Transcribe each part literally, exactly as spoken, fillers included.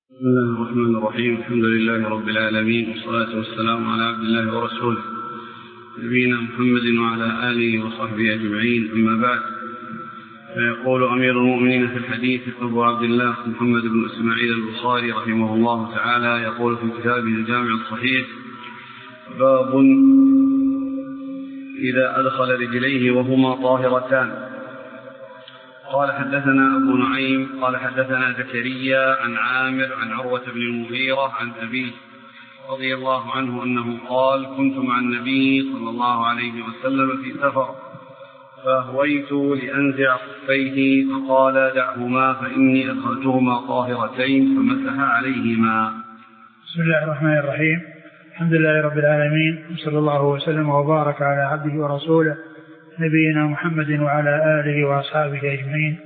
بسم الله الرحمن الرحيم. الحمد لله رب العالمين، والصلاة والسلام على عبد الله ورسوله نبينا محمد وعلى آله وصحبه أجمعين، أما بعد. فيقول أمير المؤمنين في الحديث أبو عبد الله محمد بن إسماعيل البخاري رحمه الله تعالى، يقول في كتابه الجامع الصحيح: باب إذا أدخل رجليه وهما طاهرتان. قال حدثنا أبو نعيم قال حدثنا زكريا عن عامر عن عروة بن المغيرة عن أبيه رضي الله عنه أنه قال: كنت مع النبي صلى الله عليه وسلم في سفر فأهويت لأنزع خفيه فقال: دعهما فإني أدخلتهما طاهرتين، فمسح عليهما. بسم الله الرحمن الرحيم. الحمد لله رب العالمين، وصلى الله وسلم وبارك على عبده ورسوله نبينا محمد وعلى آله وأصحابه أجمعين.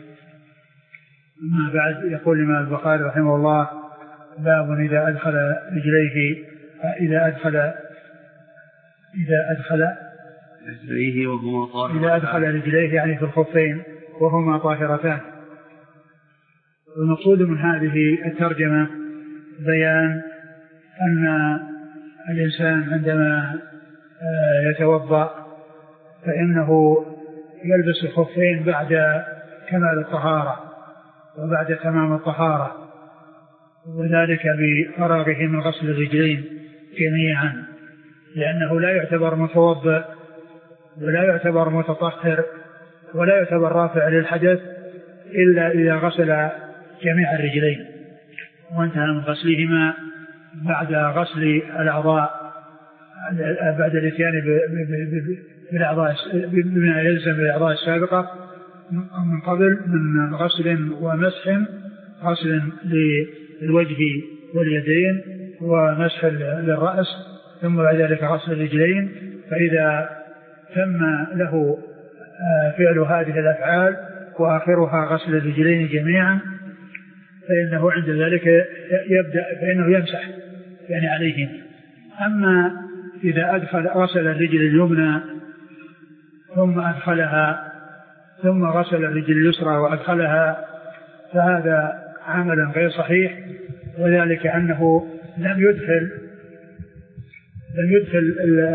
أما بعد، يقول الإمام البخاري رحمه الله: باب إذا أدخل رجليه إذا أدخل إذا أدخل رجليه وهما طاهرتان إذا أدخل رجليه يعني في الخفين وهما طاهرتان. والمقصود من هذه الترجمة بيان أن الإنسان عندما يتوضأ فإنه يلبس الخفين بعد كمال الطهارة وبعد تمام الطهارة، وذلك بفراغه من غسل الرجلين جميعا، لأنه لا يعتبر متوضئ ولا يعتبر متطهر ولا يعتبر رافع للحدث إلا إذا غسل جميع الرجلين وانتهى من غسلهما بعد غسل الأعضاء، بعد الاتيان بالأعضاء بما يلزم بالأعضاء السابقة من قبل من غسل ومسح، غسل للوجه واليدين ومسح للرأس، ثم بعد ذلك غسل الرجلين. فإذا تم له فعل هذه الأفعال وآخرها غسل الرجلين جميعا فإنه عند ذلك يبدأ فإنه يمسح يعني عليهم. أما إذا أدخل غسل الرجل اليمنى ثم أدخلها ثم غسل الرجل اليسرى وأدخلها فهذا عمل غير صحيح، وذلك أنه لم يدخل لم يدخل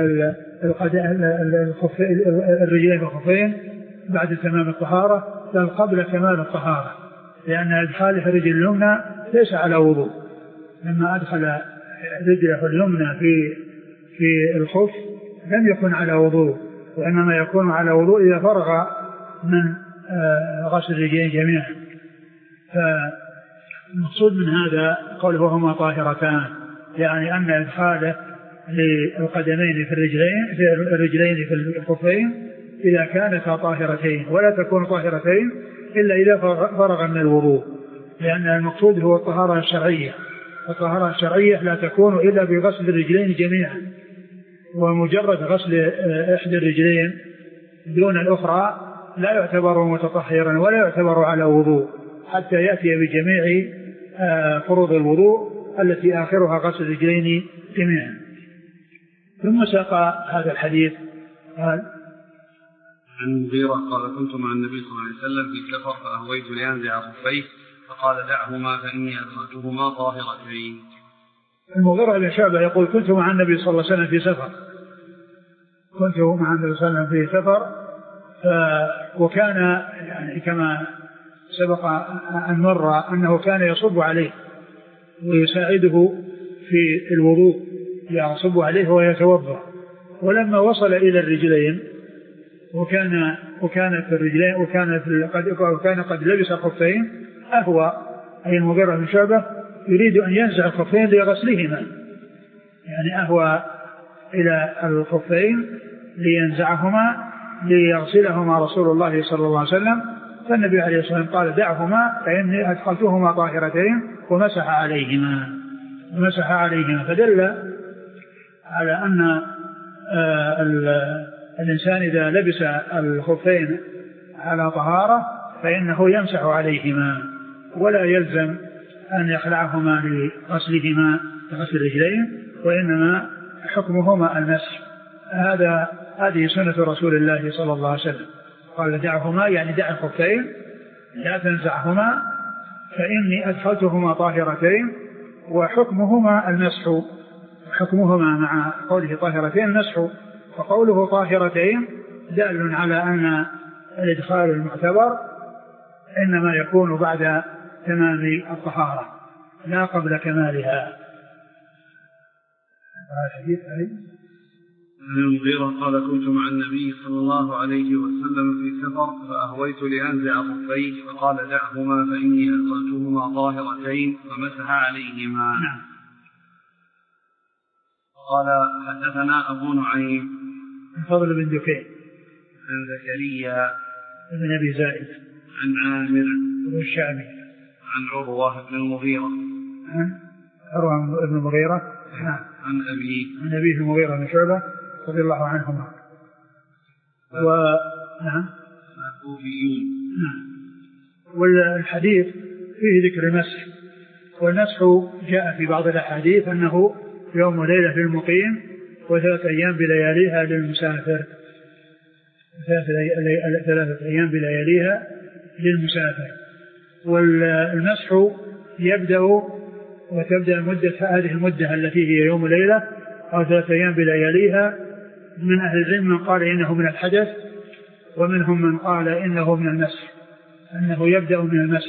الرجلين الخفين بعد تمام الطهارة بل قبل كمال الطهارة، لأن إدخاله الرجل اليمنى ليس على وضوء. لما أدخل رجله اليمنى في في الخف لم يكن على وضوء، وإنما يكون على وضوء إذا فرغ من غسل الرجلين جميعا. فالمقصود من هذا قوله هما طاهرتان، يعني أن إدخاله للقدمين في الرجلين في الرجلين في الخفين إذا كانتا طاهرتين، ولا تكون طاهرتين إلا إذا فرغ من الوضوء، لأن المقصود هو الطهارة الشرعية، الطهارة الشرعية لا تكون إلا بغسل الرجلين جميعا، ومجرد غسل إحدى الرجلين دون الأخرى لا يعتبر متطهرا ولا يعتبر على وضوء حتى يأتي بجميع فروض الوضوء التي آخرها غسل الرجلين جميعا. ثم ساق هذا الحديث قال: عن المغيرة قال: كنت مع النبي صلى الله عليه وسلم في سفر فأهويت لأنزع خفيه فقال: دعهما فإني أدخلتهما طاهرتين. المغيرة بن شعبة يقول: كنت مع النبي صلى الله عليه وسلم في سفر كنت مع النبي صلى الله عليه وسلم في سفر ف... وكان يعني كما سبق أن مر أنه كان يصب عليه ويساعده في الوضوء، يصب عليه ويتوضأ. ولما وصل إلى الرجلين وكان وكانت الرجلين وكان قد وكان قد لبس الخفين أهوى، أي المغيرة بن شعبة يريد أن ينزع الخفين لغسلهما، يعني أهوى إلى الخفين لينزعهما ليغسلهما رسول الله صلى الله عليه وسلم، فالنبي عليه الصلاة والسلام قال: دعهما فإني أدخلتهما طاهرتين، ومسح عليهما ومسح عليهما فدل على أن الإنسان إذا لبس الخفين على طهارة فإنه يمسح عليهما ولا يلزم أن يخلعهما لغسلهما لغسل الرجلين، وإنما حكمهما المسح. هذا هذه سنة رسول الله صلى الله عليه وسلم. قال: دعهما يعني دع الخفين لا تنزعهما فإني أدخلتهما طاهرتين، وحكمهما المسح، حكمهما مع قوله طاهرتين المسح، وقوله طاهرتين دال على أن الإدخال المعتبر إنما يكون بعد تمام الطهارة لا قبل كمالها. الحديث عن المغيرة قال كنت مع النبي صلى الله عليه وسلم في سفر فأهويت لأنزع خفيه فقال دعهما فإني أدخلتهما طاهرتين فمسح عليهما. نعم. قال حدثنا أبو نعيم الفضل بن دكين عن زكريا بن أبي زائد عن عامر بن الشامي عن عروة بن المغيرة عن عروة بن المغيرة عن أبي عن أبي المغيرة بن شعبة رضي الله عنهما. و نعم نعم. والحديث فيه ذكر المسح، والمسح جاء في بعض الأحاديث أنه يوم وليلة للمقيم وثلاثة أيام بلياليها للمسافر، ثلاثة أيام بلياليها للمسافر. والمسح يبدأ وتبدأ مدة هذه المدة التي هي يوم وليلة أو ثلاثة أيام بلياليها. من أهل العلم من قال إنه من الحدث، ومنهم من قال إنه من المسح، أنه يبدأ من المسح.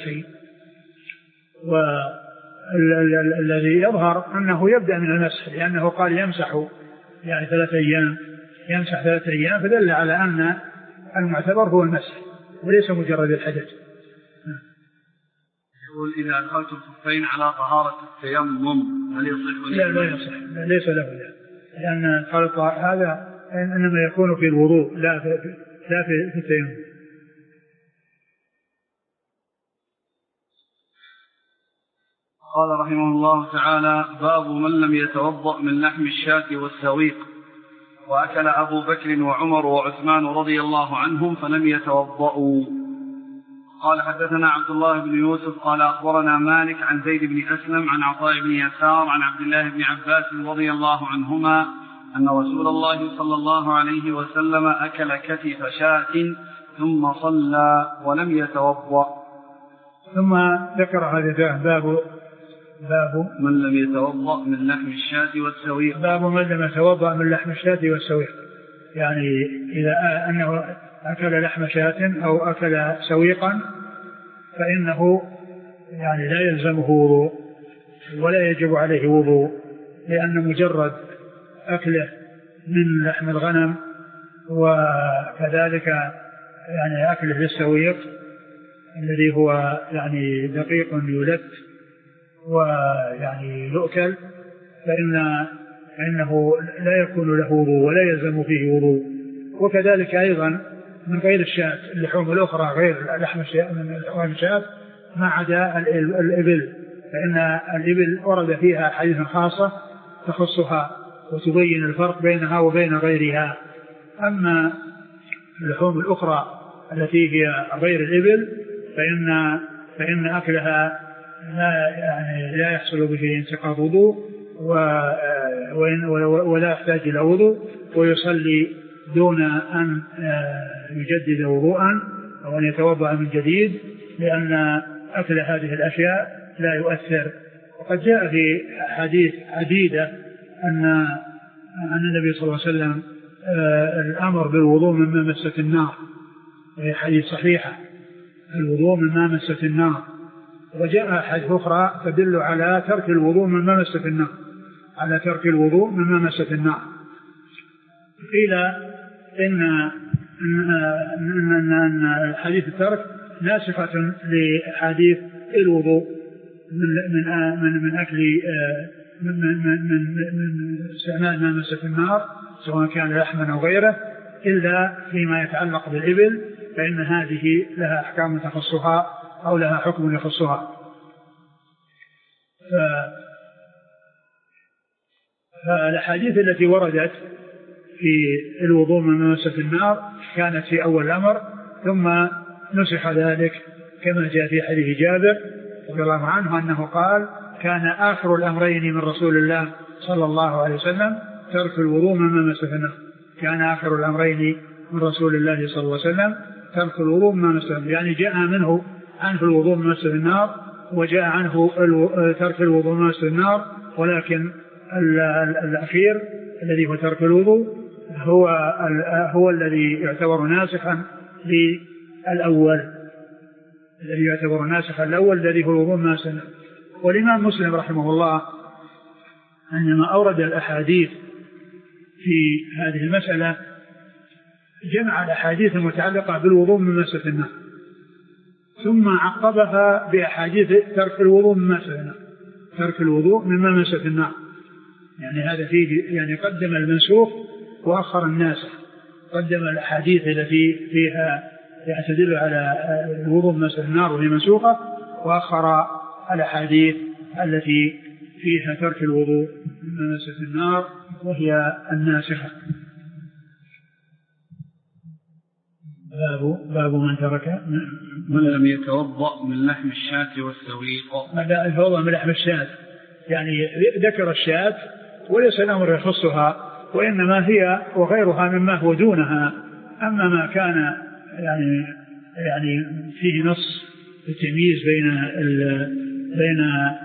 والذي يظهر أنه يبدأ من المسح لأنه قال يمسح يعني ثلاثة أيام، يمسح ثلاثة أيام، فدل على أن المعتبر هو المسح وليس مجرد الحدث. يقول إذا أدخلت الخفين على طهارة التيمم هل يصح؟ لا لا يصح، ليس له لا، لأن الخلط هذا إنما يكون في الوضوء لا في لا في التيمم. قال رحمه الله تعالى: باب من لم يتوضأ من لحم الشاة والسويق. وأكل أبو بكر وعمر وعثمان رضي الله عنهم فلم يتوضأوا. قال حدثنا عبد الله بن يوسف قال أخبرنا مالك عن زيد بن أسلم عن عطاء بن يسار عن عبد الله بن عباس رضي الله عنهما أن رسول الله صلى الله عليه وسلم أكل كتف شاة ثم صلى ولم يتوضأ. ثم ذكر هذا باب باب من لم يتوضأ من لحم الشاة والسويق. باب من لم يتوضأ من لحم الشاة والسويق، يعني إذا أنه أكل لحم شاة أو أكل سويقا فإنه يعني لا يلزمه وضوء ولا يجب عليه وضوء، لأن مجرد أكله من لحم الغنم وكذلك يعني أكله للسويق الذي هو يعني دقيق يلت ويعني يؤكل فإن فإنه لا يكون له وضوء ولا يلزم فيه وضوء. وكذلك أيضا من غير الشاة اللحوم الأخرى غير لحم الشاة من لحوم الشاة ما عدا الإبل، فإن الإبل ورد فيها حديث خاصة تخصها وتبين الفرق بينها وبين غيرها. أما اللحوم الأخرى التي هي غير الإبل فإن فإن أكلها لا يعني لا يحصل به انتقاض وضوء ولا يحتاج إلى وضوء، ويصلي دون أن يجدد وضوءا أو أن يتوضأ من جديد، لأن أكل هذه الأشياء لا يؤثر. وقد جاء في حديث عديدة أن أن النبي صلى الله عليه وسلم الأمر بالوضوء مما مست النار، وهي حديث صحيحة، الوضوء مما مست النار. وجاء حديث أخرى تدل على ترك الوضوء مما مست النار، على ترك الوضوء مما مست النار. قيل إن أن أن حديث الترك ناسخة لحديث الوضوء من من من من أكل من من من من استعمال ما مست النار سواء كان لحما أو غيره، إلا فيما يتعلق بالإبل فإن هذه لها أحكام تخصها أو لها حكم يخصها. فالأحاديث التي وردت في الوضوء من مست النار كانت في أول الأمر، ثم نسخ ذلك كما جاء في حديث جابر رضي الله عنه أنه قال: كان آخر الأمرين من رسول الله صلى الله عليه وسلم ترك الوضوء من مست النار. كان آخر الأمرين من رسول الله صلى الله عليه وسلم ترك الوضوء من مست النار، يعني جاء منه عنه الوضوء من مست النار وجاء عنه ترك الوضوء من مس النار، ولكن الأخير الذي هو ترك الوضوء هو هو الذي يعتبر ناسخا للأول، الذي يعتبر ناسخا الأول الذي هو الوضوء من مس النار. والإمام مسلم رحمه الله عندما أورد الأحاديث في هذه المسألة جمع الأحاديث المتعلقة بالوضوء من مسة النار، ثم عقبها بأحاديث ترك الوضوء من مسة النار، ترك الوضوء مما مسة النار، يعني هذا فيه يعني قدم المنسوخ وأخر الناسخ، قدم الأحاديث التي فيها تدل على الوضوء من مسة النار وهي منسوخة، وأخر الأحاديث التي فيها ترك الوضوء من مسة النار وهي الناسخة. باب باب من ترك من لم يتوضأ من لحم الشاة والسويق. لا، يتوضأ من لحم الشاة يعني ذكر الشاة وليس الأمر يخصها، وإنما هي وغيرها مما هو دونها. أما ما كان يعني يعني فيه نص التمييز بين ال بين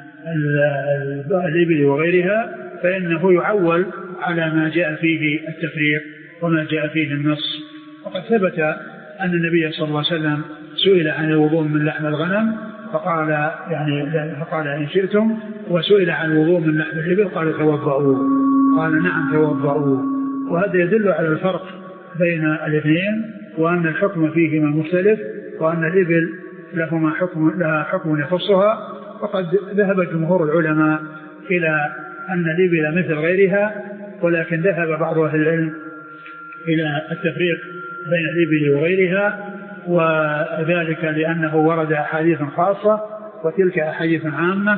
الإبل وغيرها فإنه يعول على ما جاء فيه التفريق وما جاء فيه النص. وقد ثبت أن النبي صلى الله عليه وسلم سئل عن الوضوء من لحم الغنم فقال يعني فقال إن شئتم، وسئل عن الوضوء من لحم الإبل قال توضؤوا، قال نعم توضؤوا. وهذا يدل على الفرق بين الاثنين، وأن الحكم فيهما مختلف، وأن الإبل لهما حكم لها حكم يخصها. وقد ذهب جمهور العلماء إلى أن الإبل مثل غيرها، ولكن ذهب بعض أهل العلم إلى التفريق بين الإبل وغيرها، وذلك لأنه ورد أحاديث خاصة وتلك أحاديث عامة،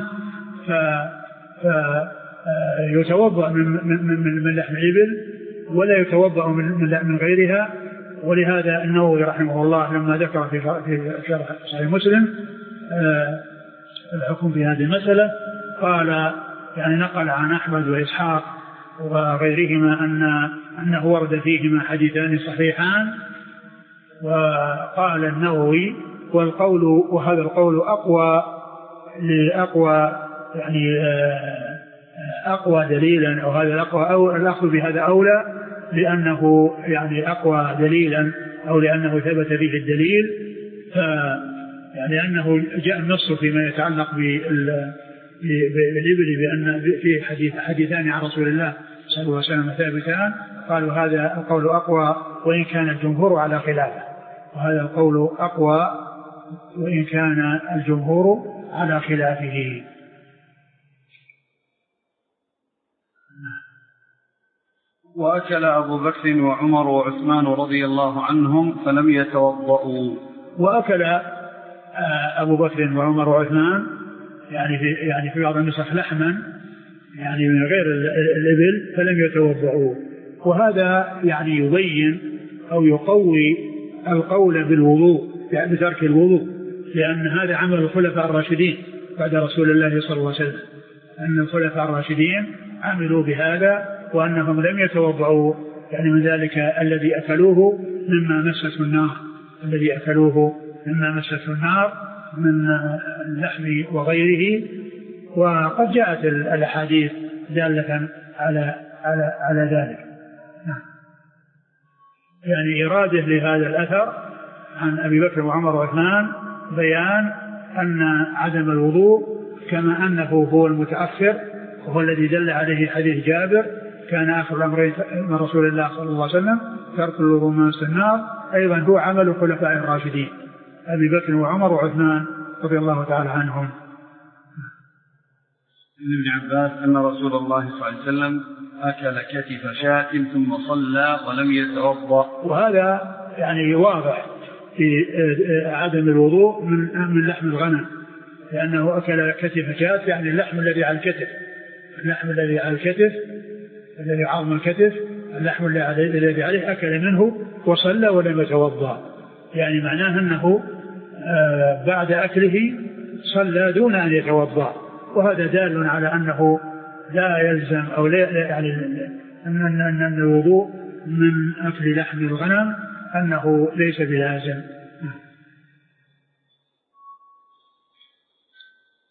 فيتوضأ من, من, من لحم الإبل ولا يتوضأ من, من غيرها. ولهذا النووي رحمه الله لما ذكر في شرح صحيح مسلم الحكم في هذه المسألة قال يعني نقل عن أحمد وإسحاق وغيرهما أن أنه ورد فيهما حديثان صحيحان. وقال النووي والقول وهذا القول أقوى لأقوى يعني أقوى دليلا، أو هذا الأقوى أو الأخذ بهذا أولى لأنه يعني أقوى دليلا، أو لأنه ثبت فيه الدليل، يعني أنه جاء النص فيما يتعلق بالإبل بأن في حديث حديثان عن رسول الله صلى الله عليه وسلم ثابتان، قالوا هذا القول أقوى وإن كان الجمهور على خلافه، وهذا القول أقوى وإن كان الجمهور على خلافه. وأكل أبو بكر وعمر وعثمان رضي الله عنهم فلم يتوضؤوا. وأكل أبو بكر وعمر وعثمان يعني في يعني في بعض النسخ لحما يعني من غير الإبل فلم يتوضؤوا. وهذا يعني يبين أو يقوي القول بالوضوء يعني بترك الوضوء، لأن هذا عمل الخلفاء الراشدين بعد رسول الله صلى الله عليه وسلم، أن الخلفاء الراشدين عملوا بهذا وأنهم لم يتوضؤوا، يعني من ذلك الذي أكلوه مما مسته النار، الذي أكلوه مما مسته النار من اللحم وغيره. وقد جاءت الأحاديث دالة على على على ذلك. يعني إرادة لهذا الأثر عن أبي بكر وعمر وعثمان بيان أن عدم الوضوء كما أنه هو المتأخر وهو الذي دل عليه حديث جابر كان آخر الأمرين من رسول الله صلى الله عليه وسلم ترك الوضوء من مس النار، أيضا هو عمل الخلفاء الراشدين أبي بكر وعمر وعثمان رضي الله تعالى عنهم. ابن عباس أن رسول الله صلى الله عليه وسلم أكل كتف شاة ثم صلى ولم يتوضأ. وهذا يعني واضح في عدم الوضوء من من لحم الغنم، لأنه أكل كتف شاة يعني اللحم الذي على الكتف، اللحم الذي على الكتف الذي عظم الكتف، اللحم الذي عليه أكل منه وصلى ولم يتوضأ، يعني معناه أنه بعد أكله صلى دون أن يتوضأ. وهذا دال على أنه لا يلزم أو لا يعني أن أن الوضوء من أكل لحم الغنم أنه ليس بلازم.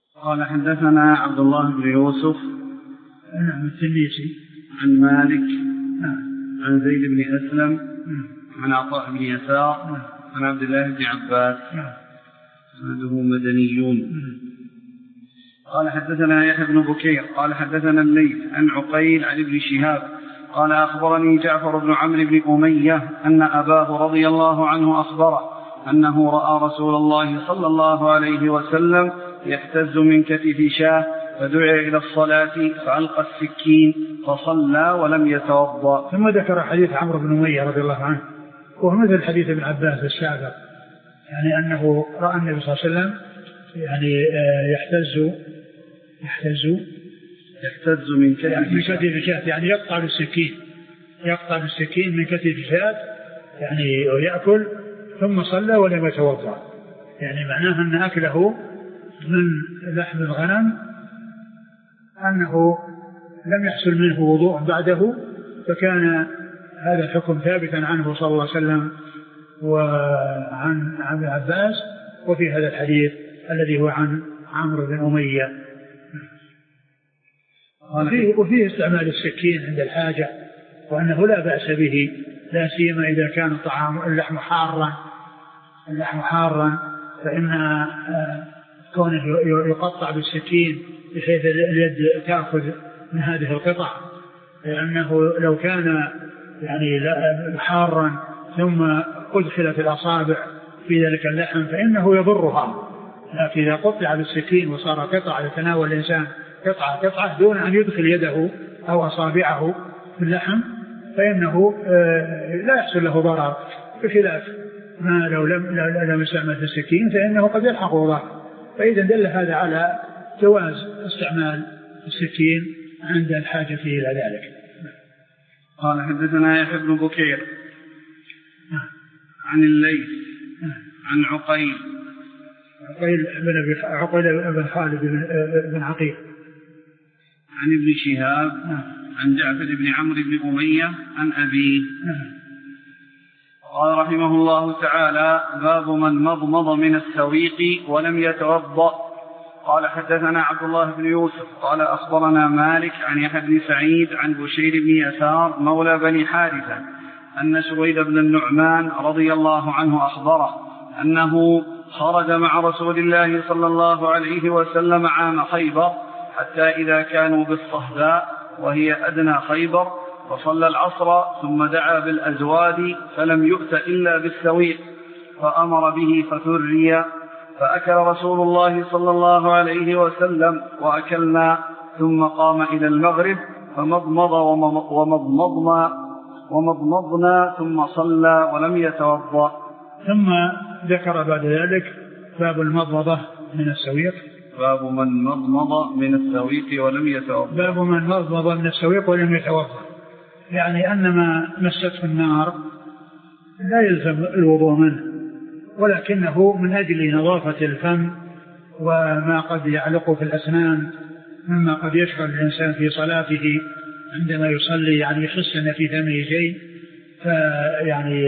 قال حدثنا عبد الله بن يوسف نعم التلميذي عن مالك نعم عن زيد بن أسلم نعم عن عطاء بن يسار نعم عن عبد الله بن عباس نعم سنده مدنيون. نعم. قال حدثنا يحيى بن بكير قال حدثنا الليث عن عقيل عن ابن شهاب قال أخبرني جعفر بن عمرو بن أمية أن أباه رضي الله عنه أخبره أنه رأى رسول الله صلى الله عليه وسلم يحتز من كتف شاه فدعي إلى الصلاة فألقى السكين فصلى ولم يتوضأ. ثم ذكر حديث عمرو بن أمية رضي الله عنه وهو مثل حديث ابن عباس السابق، يعني أنه رأى النبي صلى الله عليه وسلم يعني يحتز يحتز يحتز من كتف شاة يعني يقطع بالسكين يقطع بالسكين من كتف شاة يعني ويأكل ثم صلى ولم يتوضأ، يعني معناه أن أكله من لحم الغنم أنه لم يحصل منه وضوء بعده، فكان هذا الحكم ثابتا عنه صلى الله عليه وسلم وعن ابن عباس، وفي هذا الحديث الذي هو عن عمرو بن أمية. وفيه, وفيه استعمال السكين عند الحاجة وأنه لا بأس به، لا سيما إذا كان طعام اللحم حارا اللحم حارا فإن كونه يقطع بالسكين بحيث اليد تأخذ من هذه القطع، لأنه لو كان يعني حارا ثم أدخلت الأصابع في ذلك اللحم فإنه يضرها، لكن إذا قطع بالسكين وصار قطعة يتناول الإنسان قطعة قطعة دون أن يدخل يده أو أصابعه في اللحم فإنه لا يحصل له ضرر، بخلاف ما لو لم لم يستعمل في السكين فإنه قد يلحقه ضرر. فإذا دل هذا على جواز استعمال السكين عند الحاجة إلى ذلك. قال حدثنا يحيى بن بكير عن الليث عن عقيل عقيل بن عقيل بن خالد بن عقيل عن ابن شهاب عن جعفر بن عمرو بن أمية عن أبيه قال رحمه الله تعالى: باب من مضمض من السويق ولم يتوضأ. قال حدثنا عبد الله بن يوسف قال أخبرنا مالك عن يحيى بن سعيد عن بشير بن يسار مولى بني حارثة أن سويد بن النعمان رضي الله عنه أخبره أنه خرج مع رسول الله صلى الله عليه وسلم عام خيبر حتى إذا كانوا بالصهباء وهي أدنى خيبر وصلى العصر ثم دعا بالأزواد فلم يؤت إلا بالسويق فأمر به فثري فأكل رسول الله صلى الله عليه وسلم وأكلنا ثم قام إلى المغرب فمضمض ومضمضنا ومضمضنا ثم صلى ولم يتوضأ. ثم ذكر بعد ذلك باب المضمضة من السويق. باب من مضمض من السويق ولم يتوضأ. باب من مضمض من السويق ولم يتوضأ، يعني أن ما مسته النار لا يلزم الوضوء منه، ولكنه من أجل نظافة الفم وما قد يعلق في الأسنان مما قد يشغل الإنسان في صلاته عندما يصلي، يعني يحس أن في فمه شيء، فيعني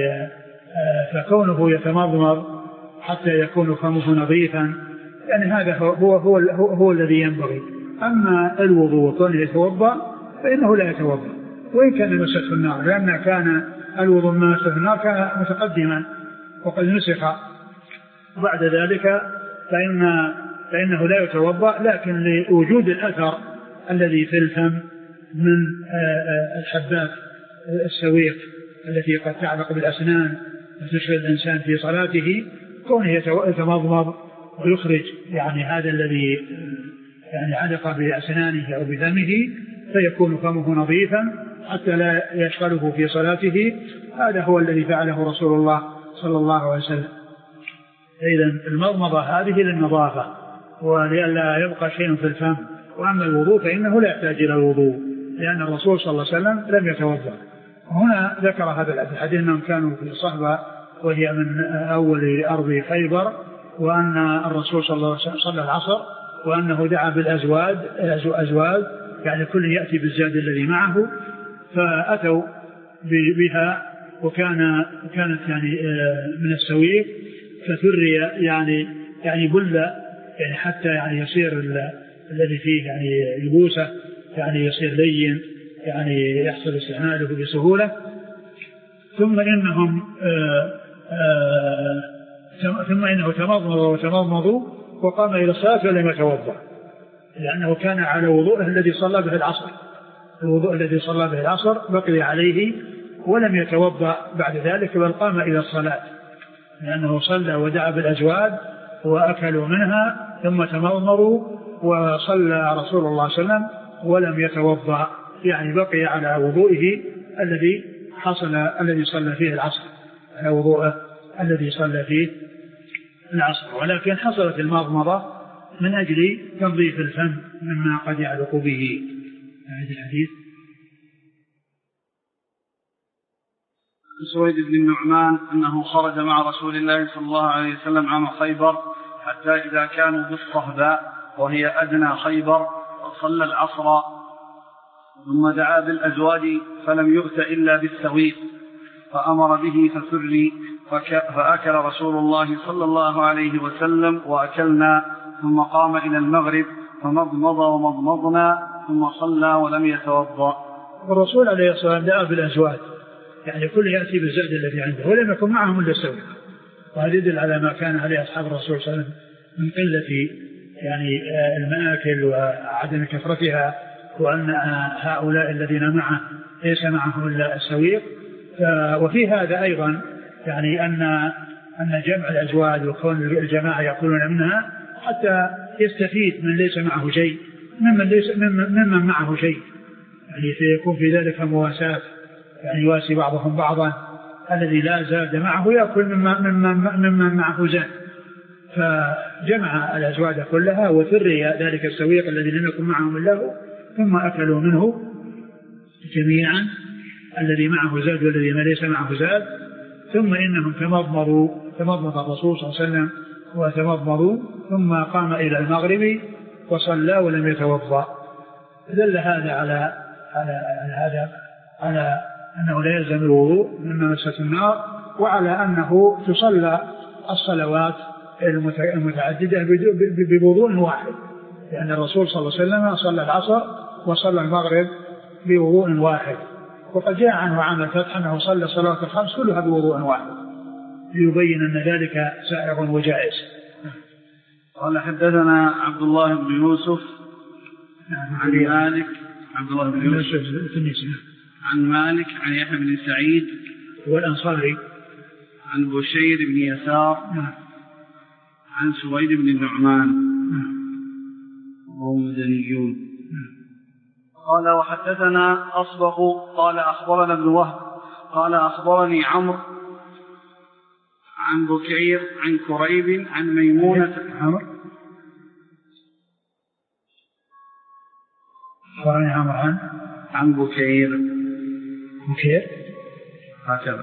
فكونه يتمضمض حتى يكون فمه نظيفا، يعني هذا هو هو, هو, هو, هو الذي ينبغي. أما الوضوء كونه يتوضأ فإنه لا يتوضأ وإن كان مسته النار، لأن كان الوضوء من مسته النار كان متقدما وقد نسخ بعد ذلك فإن فإنه لا يتوضأ، لكن لوجود الأثر الذي في الفم من الحبات السويق التي قد تعلق بالأسنان وتشغل الإنسان في صلاته، كونه يتمضمض ويخرج يعني هذا الذي يعني علق بأسنانه أو بفمه فيكون فمه نظيفا حتى لا يشغله في صلاته. هذا هو الذي فعله رسول الله صلى الله عليه وسلم. إذن المضمضة هذه للنظافة ولئلا يبقى شيء في الفم، وأما الوضوء فإنه لا يحتاج إلى الوضوء لأن الرسول صلى الله عليه وسلم لم يتوضأ. هنا ذكر هذا الحديث أنهم كانوا في صحبة وهي من أول أرض خيبر، وأن الرسول صلى الله عليه وسلم صلى العصر وأنه دعا بالأزواد أزواد يعني كل يأتي بالزاد الذي معه، فأتوا بها وكان كانت يعني من السويق فثري يعني يعني بل يعني حتى يعني يصير الذي فيه يعني يبوسه يعني يصير لين يعني يحصل استعماله بسهولة. ثم إنهم آآ آآ ثم إنه تمضمض وتمضمضوا وقام إلى الصلاة ولم يتوضأ، لأنه كان على وضوءه الذي صلى به العصر، الوضوء الذي صلى به العصر بقي عليه ولم يتوضأ بعد ذلك، بل قام إلى الصلاة، لأنه صلى ودعا بالأزواج وأكلوا منها ثم تمضمضوا وصلى رسول الله صلى الله عليه وسلم ولم يتوضأ، يعني بقي على وضوئه الذي حصل الذي صلى فيه العصر، على وضوءه الذي صلى فيه العصر، ولكن حصلت المضمضة من أجل تنظيف الفم مما قد يعلق به. هذا الحديث سويد بن النعمان أنه خرج مع رسول الله صلى الله عليه وسلم عام خيبر حتى إذا كانوا بالصهباء وهي أدنى خيبر وصلى العصر ثم دعا بالأزواج فلم يؤت إلا بالسويق فأمر به فسري فأكل رسول الله صلى الله عليه وسلم وأكلنا، ثم قام إلى المغرب فمضمض ومضمضنا ثم صلى ولم يتوضأ. الرسول عليه الصلاة والسلام دعا بالأزواج، يعني كل يأتي بالزاد الذي عنده ولم يكن معهم إلا السويق، وهذا يدل على ما كان عليه أصحاب الرسول صلى الله عليه وسلم من قلة يعني المآكل وعدم كثرتها، وأن هؤلاء الذين معه ليس معهم إلا السويق. وفي هذا أيضا يعني أن أن جمع الأزواج وكون الجماعة يأكلون منها حتى يستفيد من ليس معه شيء ممن ليس ممن معه شيء، يعني سيكون في ذلك مواساة، يعني يواسي بعضهم بعضا، الذي لا زاد معه يأكل ممن ممن معه زاد، فجمع الأزواج كلها وثري ذلك السويق الذي لم يكن معهم إلا هو، ثم أكلوا منه جميعا الذي معه زاد والذي ما ليس معه زاد. ثم إنهم تمضمضوا تمضمض الرسول صلى الله عليه وسلم وتمضمضوا ثم قام إلى المغرب وصلى ولم يتوضأ. دل هذا على على هذا على أنه لا يلزم الوضوء مما مست النار، وعلى أنه تصلى الصلوات المتعددة بوضوء واحد، لأن الرسول صلى الله عليه وسلم صلى العصر وصلى المغرب بوضوء واحد، وقد جاء عنه عام الفتح أنه صلى الصلوات الخمس كلها بوضوء واحد، ليبين أن ذلك سائغ وجائز. قال حدثنا عبد الله بن يوسف عن مالك عبد الله بن يوسف عن مالك عن يحيى بن سعيد والأنصاري عن بشير بن يسار عن سويد بن النعمان وهم مدنيون. قال وحدثنا أصبغ قال أخبرنا ابن وهب قال أخبرني عمرو عن بكير عن كريب عن ميمونة عمرو أخبرني عمرو عن عن بكير بكير هكذا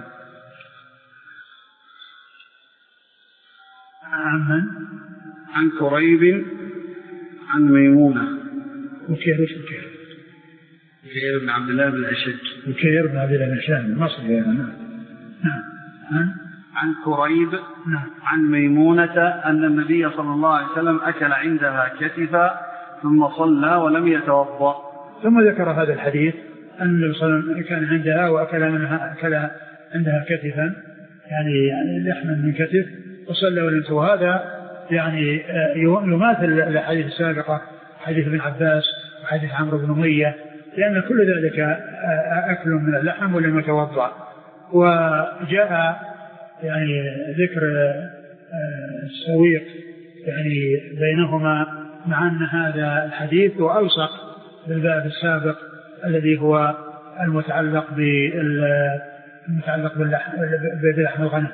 عن من؟ عن كريب عن ميمونة. بكير وش بكير؟ بكير بن عبد الله بن الأشج. بكير بن عبد الله بن الأشج المصري. نعم. عن عن كريب نعم. عن ميمونة أن النبي صلى الله عليه وسلم أكل عندها كتفا ثم صلى ولم يتوضأ. ثم ذكر هذا الحديث أن النبي صلى الله عليه وسلم كان عندها وأكل منها أكل عندها كتفا، يعني يعني لحما من كتف، وصلى ولم يتوضأ. وهذا يعني يماثل الحديث السابقة، حديث ابن عباس وحديث عمرو بن أمية، لأن كل ذلك أكل من اللحم ولم يتوضأ. وجاء يعني ذكر السويق يعني بينهما، مع أن هذا الحديث وألصق بالباب السابق الذي هو المتعلق بالمتعلق باللحم الغنم.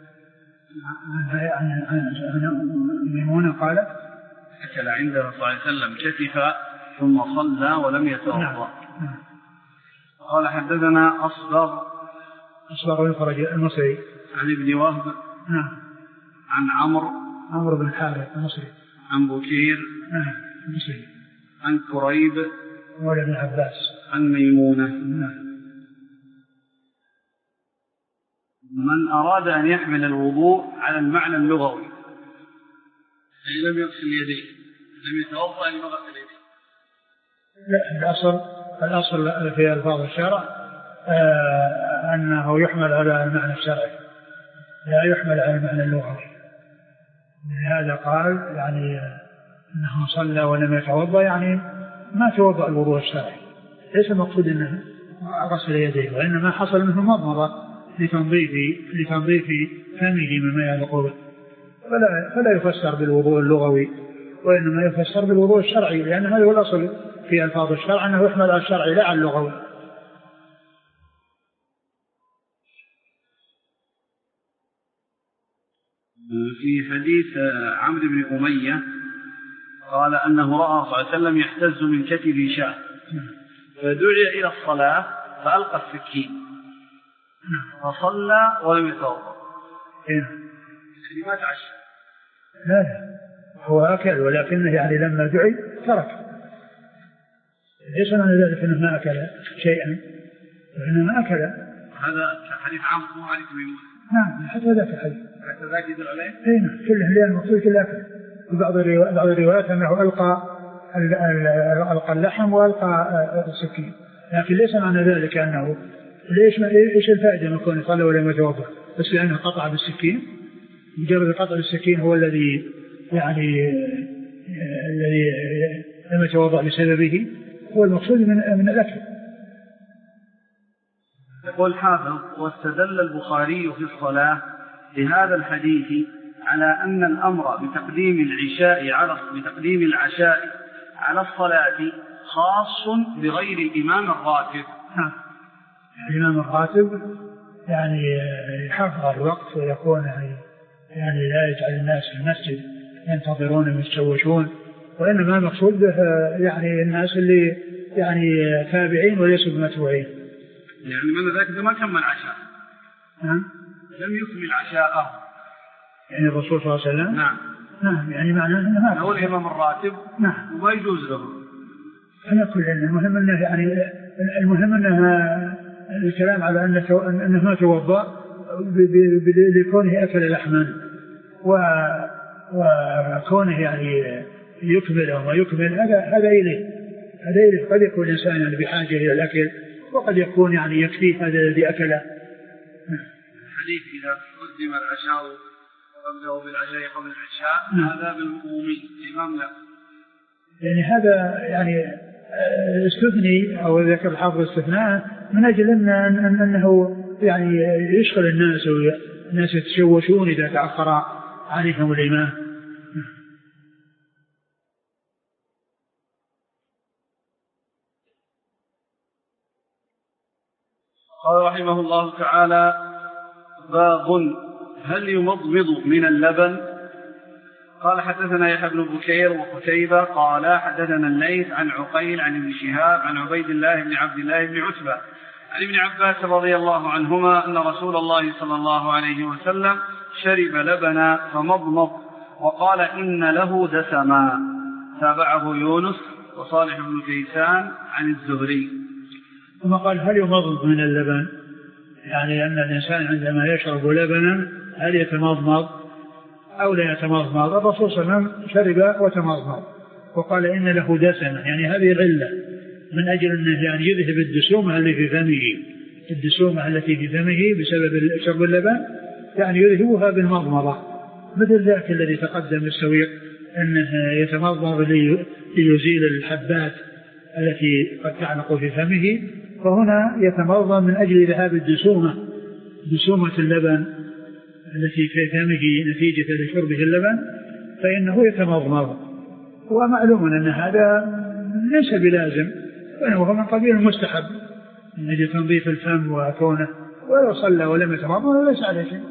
عن ميمونة قال أكل عنده صلى الله عليه وسلم كتفا ثم صلى ولم يتوضأ. قال حدثنا أصبغ أصبغ الفرج المصري عن ابن وهب نعم عن عمرو عمرو بن الحارث المصري عن بكير نعم المصري عن كريب مولى ابن عباس عن ميمونة. نعم. من أراد أن يحمل الوضوء على المعنى اللغوي يعني لم يغسل يديه، لم يتوضأ لما غسل يديه. لا، الأصل الأصل في ألفاظ الشرع آه أنه يحمل على المعنى الشرعي لا يحمل على المعنى اللغوي. لهذا قال يعني أنه صلى ولم يتوضأ، يعني ما توضأ الوضوء الشرعي، ليس المقصود أنه غسل يديه، وإنما حصل منه مضمضة لتنظيف لتنظيف فمه مما يلقوه، فلا فلا يفسر بالوضوء اللغوي، وإنما يفسر بالوضوء الشرعي، لأن هذا هو الأصل في ألفاظ الشرع أنه يحمل على الشرعي لا على اللغوي. في حديث عمرو بن أمية قال أنه رأى صلى الله عليه وسلم يحتز من كتف شاة فدعي إلى الصلاة فألقى السكين فصلى ولم يتوضأ. يعني ما تعشى. لا لا هو أكل، ولكنه يعني لما دعي ترك، ليس معنى ذلك أنه ما أكل شيئا، وإنما أكل. هذا حديث عام مو حديث ميمون. نعم حتى ذاك الحديث. حتى ذاك يدل عليه. أي نعم كله اللي المقصود كله أكل. بعض بعض الروايات أنه ألقى ألقى اللحم وألقى السكين، لكن ليس معنى ذلك أنه ليش إيش الفائدة من كونه صلى ولم يتوضأ، بس لأنه قطع بالسكين. مجرد القطع بالسكين هو الذي يعني الذي لم يتوضأ بسببه، هو المقصود من من الأكل. يقول حافظ: واستدل البخاري في الصلاة بهذا الحديث على أن الأمر بتقديم العشاء على بتقديم العشاء على الصلاة خاص بغير الإمام الراتب. نعم الإمام الراتب يعني يحافظ على الوقت ويكون يعني لا يجعل الناس في المسجد ينتظرون ويتشوشون، وإنما المقصود به يعني الناس اللي يعني تابعين وليسوا بمتبوعين. يعني من ذلك ما كمل عشاء. نعم لم يكمل عشاءه. يعني الرسول صلى الله عليه وسلم. نعم نعم يعني معناه أنه ما هو الإمام الراتب. نعم وما يجوز له. على كل المهم أنه يعني المهم أنها الكلام على أنه ما توضأ لكونه أكل لحما، وكونه يعني يكمل وما يكمل هذا هذا إليه هذا إليه قد يكون الإنسان يعني بحاجة إلى الأكل، وقد يكون يعني يكفيه هذا الذي أكله. الحديث إذا قدم العشاء قبله بالعشاء قبل العشاء هذا بالمؤمنين الإمام لا، يعني هذا يعني استثني أو ذكر الحافظ استثناء من أجل أن أنه يعني يشغل الناس والناس يتشوشون إذا تأخر عليهم الإمام. قال رحمه الله تعالى: باب هل يمضمض من اللبن؟ قال حدثنا يحيى بن بكير وقتيبة قال حدثنا الليث عن عقيل عن ابن شهاب عن عبيد الله بن عبد الله بن عتبة عن ابن عباس رضي الله عنهما أن رسول الله صلى الله عليه وسلم شرب لبنا فمضمض وقال إن له دسما. تابعه يونس وصالح بن كيسان عن الزهري. ثم قال هل يمضمض من اللبن؟ يعني أن الإنسان عندما يشرب لبنا هل يتمضمض أو لا يتمضمض؟ الرسول صلى الله عليه وسلم شرب وتمضمض وقال إن له دسما، يعني هذه العلة من أجل أنه يعني يذهب الدسومة التي في فمه الدسومة التي في فمه بسبب شرب اللبن، يعني يذهبها بالمضمضة، مثل ذاك الذي تقدم بالسويق أنه يتمضمض ليزيل الحبات التي قد تعلق في فمه، فهنا يتمضمض من أجل ذهاب الدسومة دسومة اللبن التي في فمه نتيجة لشربه اللبن، فإنه يتمضمض. ومعلوم أن هذا ليس بلازم، وهو من قبيل المستحب من أجل تنظيف الفم وكونه، ولو صلى ولم يتمضمض ليس عليه شيء.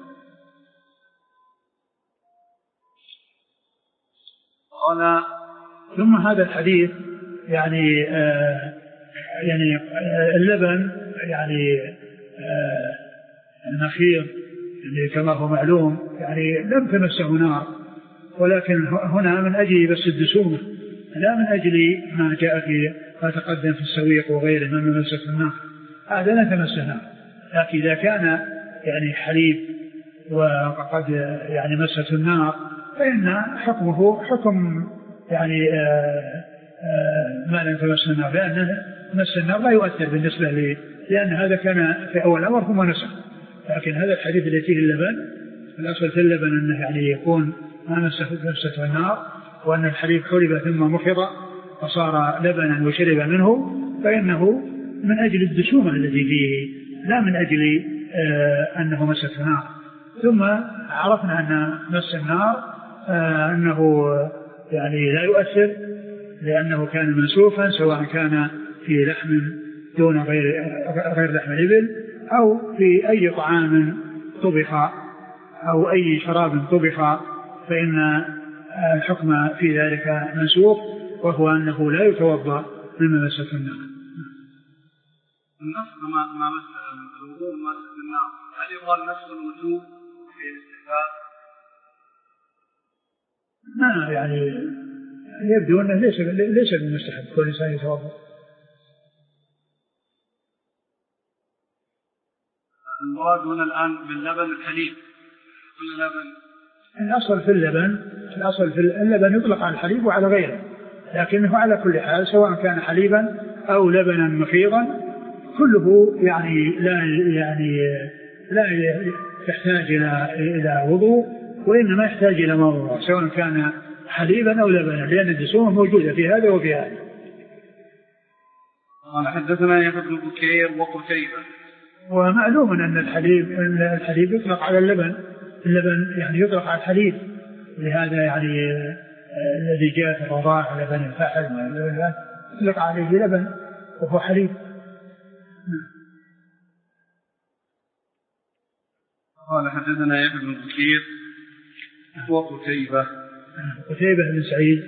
قال ثم هذا الحديث يعني آه يعني آه اللبن يعني آه النخير يعني كما هو معلوم يعني لم تمسه نار، ولكن هنا من أجل بس الدسومة لا من أجل ما جاء في ما تقدم في السويق وغيره من مسة النار، هذا لا تمسه نار. لكن إذا كان يعني حليب وقد يعني مسة النار فإن حكمه حكم يعني آآ آآ ما لم تمس النار، لأن مس النار لا يؤثر بالنسبة لي، لأن هذا كان في أول أمر ثم نسخ. لكن هذا الحديث الذي فيه اللبن، الأصل في اللبن أنه يعني يكون ما مسته النار، وأن الحليب حلب ثم مخض فصار لبنا وشرب منه، فإنه من أجل الدسومة التي فيه لا من أجل أنه مسته النار. ثم عرفنا أن مس النار أنه يعني لا يؤثر، لأنه كان منسوخا سواء كان في لحم دون غير غير لحم الإبل أو في أي طعام طبخ أو أي شراب طبخ، فإن الحكم في ذلك منسوخ، وهو أنه لا يتوضأ مما مسته النار. النص ما ما مس الوضوء ما مس النار، هل يقال نفس الوجوب في الاستحباب؟ ما يعني يبدو أنه ليس ليس بالمستحب كل إنسان يتوضأ. المراد هنا الآن باللبن الحليب كل لبن. الأصل في اللبن الأصل في اللبن يطلق على الحليب وعلى غيره، لكنه على كل حال سواء كان حليبا أو لبنا مخيضا كله يعني لا يعني لا يحتاج إلى إلى وضوء، وإنما يحتاج إلى موضوع سواء كان حليبا أو لبنا، لأن الدسوم موجودة في هذا وفي هذا. قال حدثنا يحيى بن بكير وقتيبة. ومعلوم أن الحليب الحليب يطلق على اللبن، اللبن يعني يطلق على الحليب، لهذا يعني الذي جاء في الرضاعة لبن الفحل يطلق عليه لبن وهو حليب. قال حدثنا يحيى بن بكير وقتيبة قتيبة بن سعيد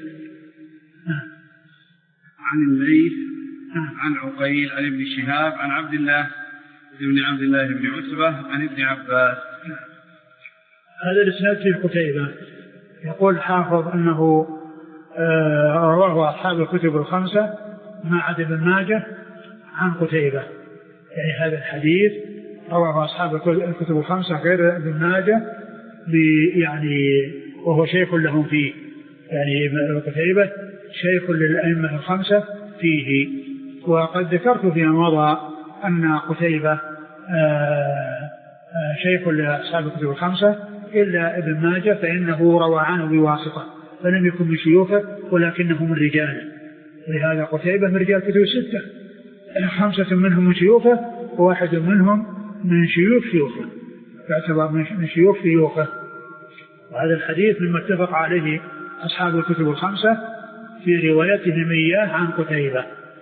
عن الليث عن عقيل عن ابن شهاب عن عبد الله ابن عبد الله بن عتبة عن ابن عباس. هذا الإسناد في قتيبة. يقول الحافظ أنه رواه أصحاب الكتب الخمسة ما عدا ابن ماجه عن قتيبة، يعني هذا الحديث رواه أصحاب الكتب الخمسة غير ابن ماجه يعني وهو شيخ لهم فيه، يعني قتيبة شيخ للأئمة الخمسة فيه. وقد ذكرت فيما مضى أن قتيبة شيخ لأصحاب الكتب الخمسة إلا ابن ماجه فإنه روى عنه بواسطة فلم يكن من شيوخه ولكنه من رجاله، ولهذا قتيبة من رجال كتب الستة، خمسة منهم من شيوخه وواحد منهم من شيوخ شيوخه، يعتبر من شيوخ شيوخه. وهذا الحديث مما اتفق عليه أصحاب الكتب الخمسة في روايتهم إياه عن قتيبة.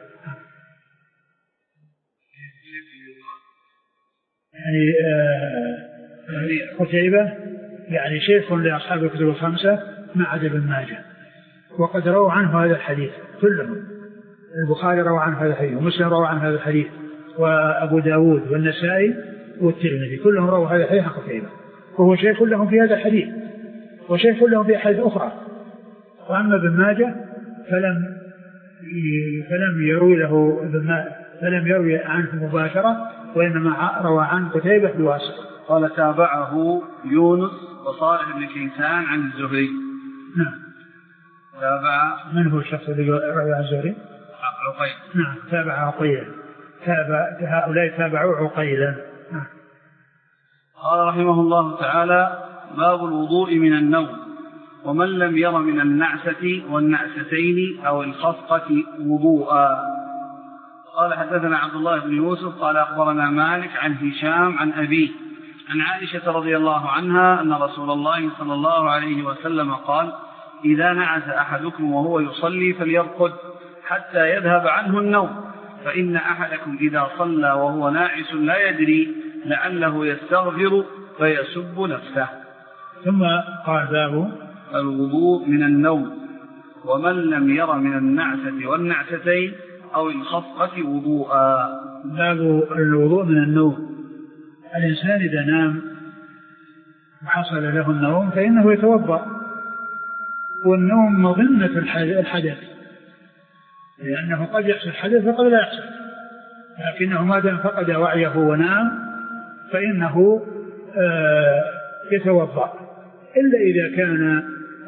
يعني آه قتيبة يعني شيخ لأصحاب الكتب الخمسة مع عدا ابن ماجه، وقد روى عنه هذا الحديث كلهم. البخاري روى عنه هذا الحديث، ومسلم روى عنه هذا الحديث، وأبو داود والنسائي والترمذي كلهم روى هذا الحديث عن قتيبة، وهو شيخ لهم في هذا الحديث وشيخ لهم في أحاديث أخرى. وأما ابن ماجه فلم فلم يروي له فلم يروي عنه مباشرة، وإنما روى عن قتيبة بواسطة. قال تابعه يونس وصالح بن كيسان عن الزهري. نعم. تابع من هو الشخص الذي روى عن الزهري؟ عقيل. نعم تابع عقيلا، تابع هؤلاء تابعوا عقيلا. نعم. قال رحمه الله تعالى باب الوضوء من النوم ومن لم ير من النعسة والنعستين أو الخفقة وضوءا. قال حدثنا عبد الله بن يوسف قال أخبرنا مالك عن هشام عن أبيه عن عائشة رضي الله عنها أن رسول الله صلى الله عليه وسلم قال إذا نعس أحدكم وهو يصلي فليرقد حتى يذهب عنه النوم، فإن أحدكم إذا صلى وهو ناعس لا يدري لعله يستغفر فيسب نفسه. ثم قال باب الوضوء من النوم ومن لم ير من النعسة والنعستين أو الخفقة وضوءا. باب الوضوء من النوم. الإنسان إذا نام وحصل له النوم فإنه يتوضأ، والنوم مظنة الحدث، لأنه قد يحصل حدث وقد لا يحصل، لكنه ما دام فقد وعيه ونام فإنه آه يتوضأ، إلا إذا كان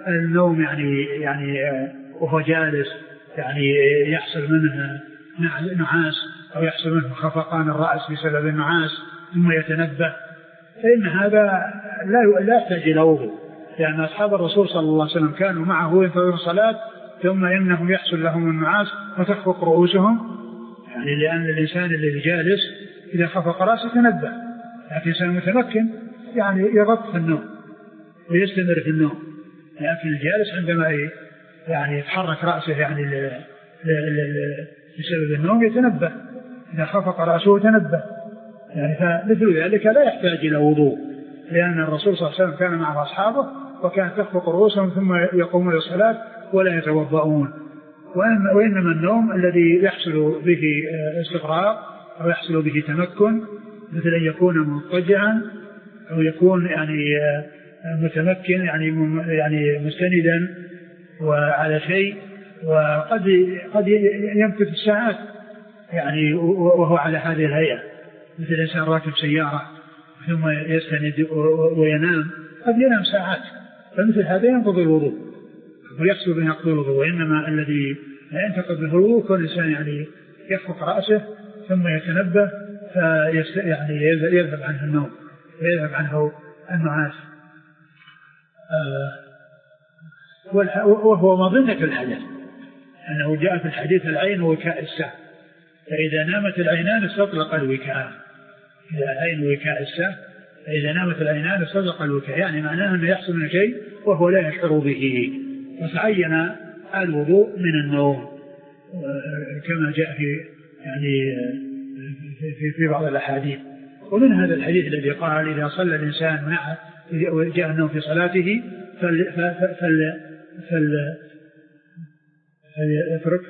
النوم يعني يعني وهو جالس يعني يحصل منه نعاس أو يحصل منه خفقان الرأس بسبب النعاس ثم يتنبه، فإن هذا لا لا يحتاج إلى وضوء، لأن أصحاب الرسول صلى الله عليه وسلم كانوا معه ينتظرون الصلاة ثم إنهم يحصل لهم النعاس وتخفق رؤوسهم، يعني لأن الإنسان الذي جالس إذا خفق رأسه تنبه، لكن الإنسان متمكن يعني يغط في النوم ويستمر في النوم، لكن الجالس عندما يعني يتحرك رأسه يعني بسبب النوم يتنبه، إذا خفق رأسه تنبه، يعني فمثل ذلك لا يحتاج إلى وضوء، لأن الرسول صلى الله عليه وسلم كان مع أصحابه وكان تخفق رؤوسهم ثم يقومون للصلاة ولا يتوضؤون. وإنما النوم الذي يحصل به استغراق أو يحصل به تمكن، مثل أن يكون مضطجعا أو يكون يعني متمكن يعني يعني مستندا وعلى شيء، وقد قد يمكث الساعات يعني وهو على هذه الهيئة، مثل إنسان راكب سيارة ثم يستند وينام قد ينام ساعات، فمثل هذا ينقض الوضوء ويحصل به نقض الوضوء. وإنما الذي لا ينتقض به الوضوء كل إنسان يعني يخفق رأسه ثم يتنبه فيست يعني يذهب عنه النوم ويذهب عنه النعاس، آه وهو مظنة الحدث، أنه جاء في الحديث العين وكاء السهم، فإذا نامت العينان استطلق الوكاء، إذا العين وكاء السهم فإذا نامت العينان استطلق الوكاء، يعني معناه أنه يحصل من شيء وهو لا يشعر به، وتعين الوضوء من النوم كما جاء في يعني في في بعض الأحاديث. ومن هذا الحديث الذي قال إذا صلى الإنسان مع جاء النوم في صلاته فل فل فل فليترك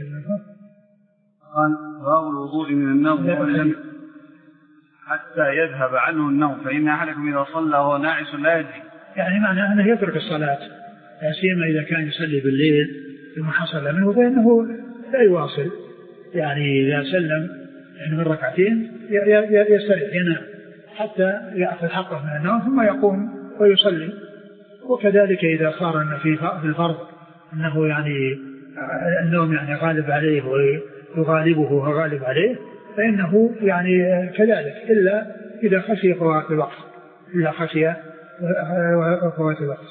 قال باب الوضوء من النوم حتى يذهب عنه النوم، فإن أحدكم إذا صلى وهو ناعس لا يدري، يعني معناه أنه يترك الصلاة، لا سيما إذا كان يصلي بالليل ثم حصل منه فإنه لا يواصل، يعني إذا سلم يعني من ركعتين يستريح ينام حتى يأخذ حقه من النوم ثم يقوم ويصلي. وكذلك إذا صار أن في الفرض أنه يعني النوم يعني غالب عليه ويغالبه وغالب عليه فإنه يعني كذلك، إلا إذا خشي فوات الوقت، إذا خشي فوات الوقت.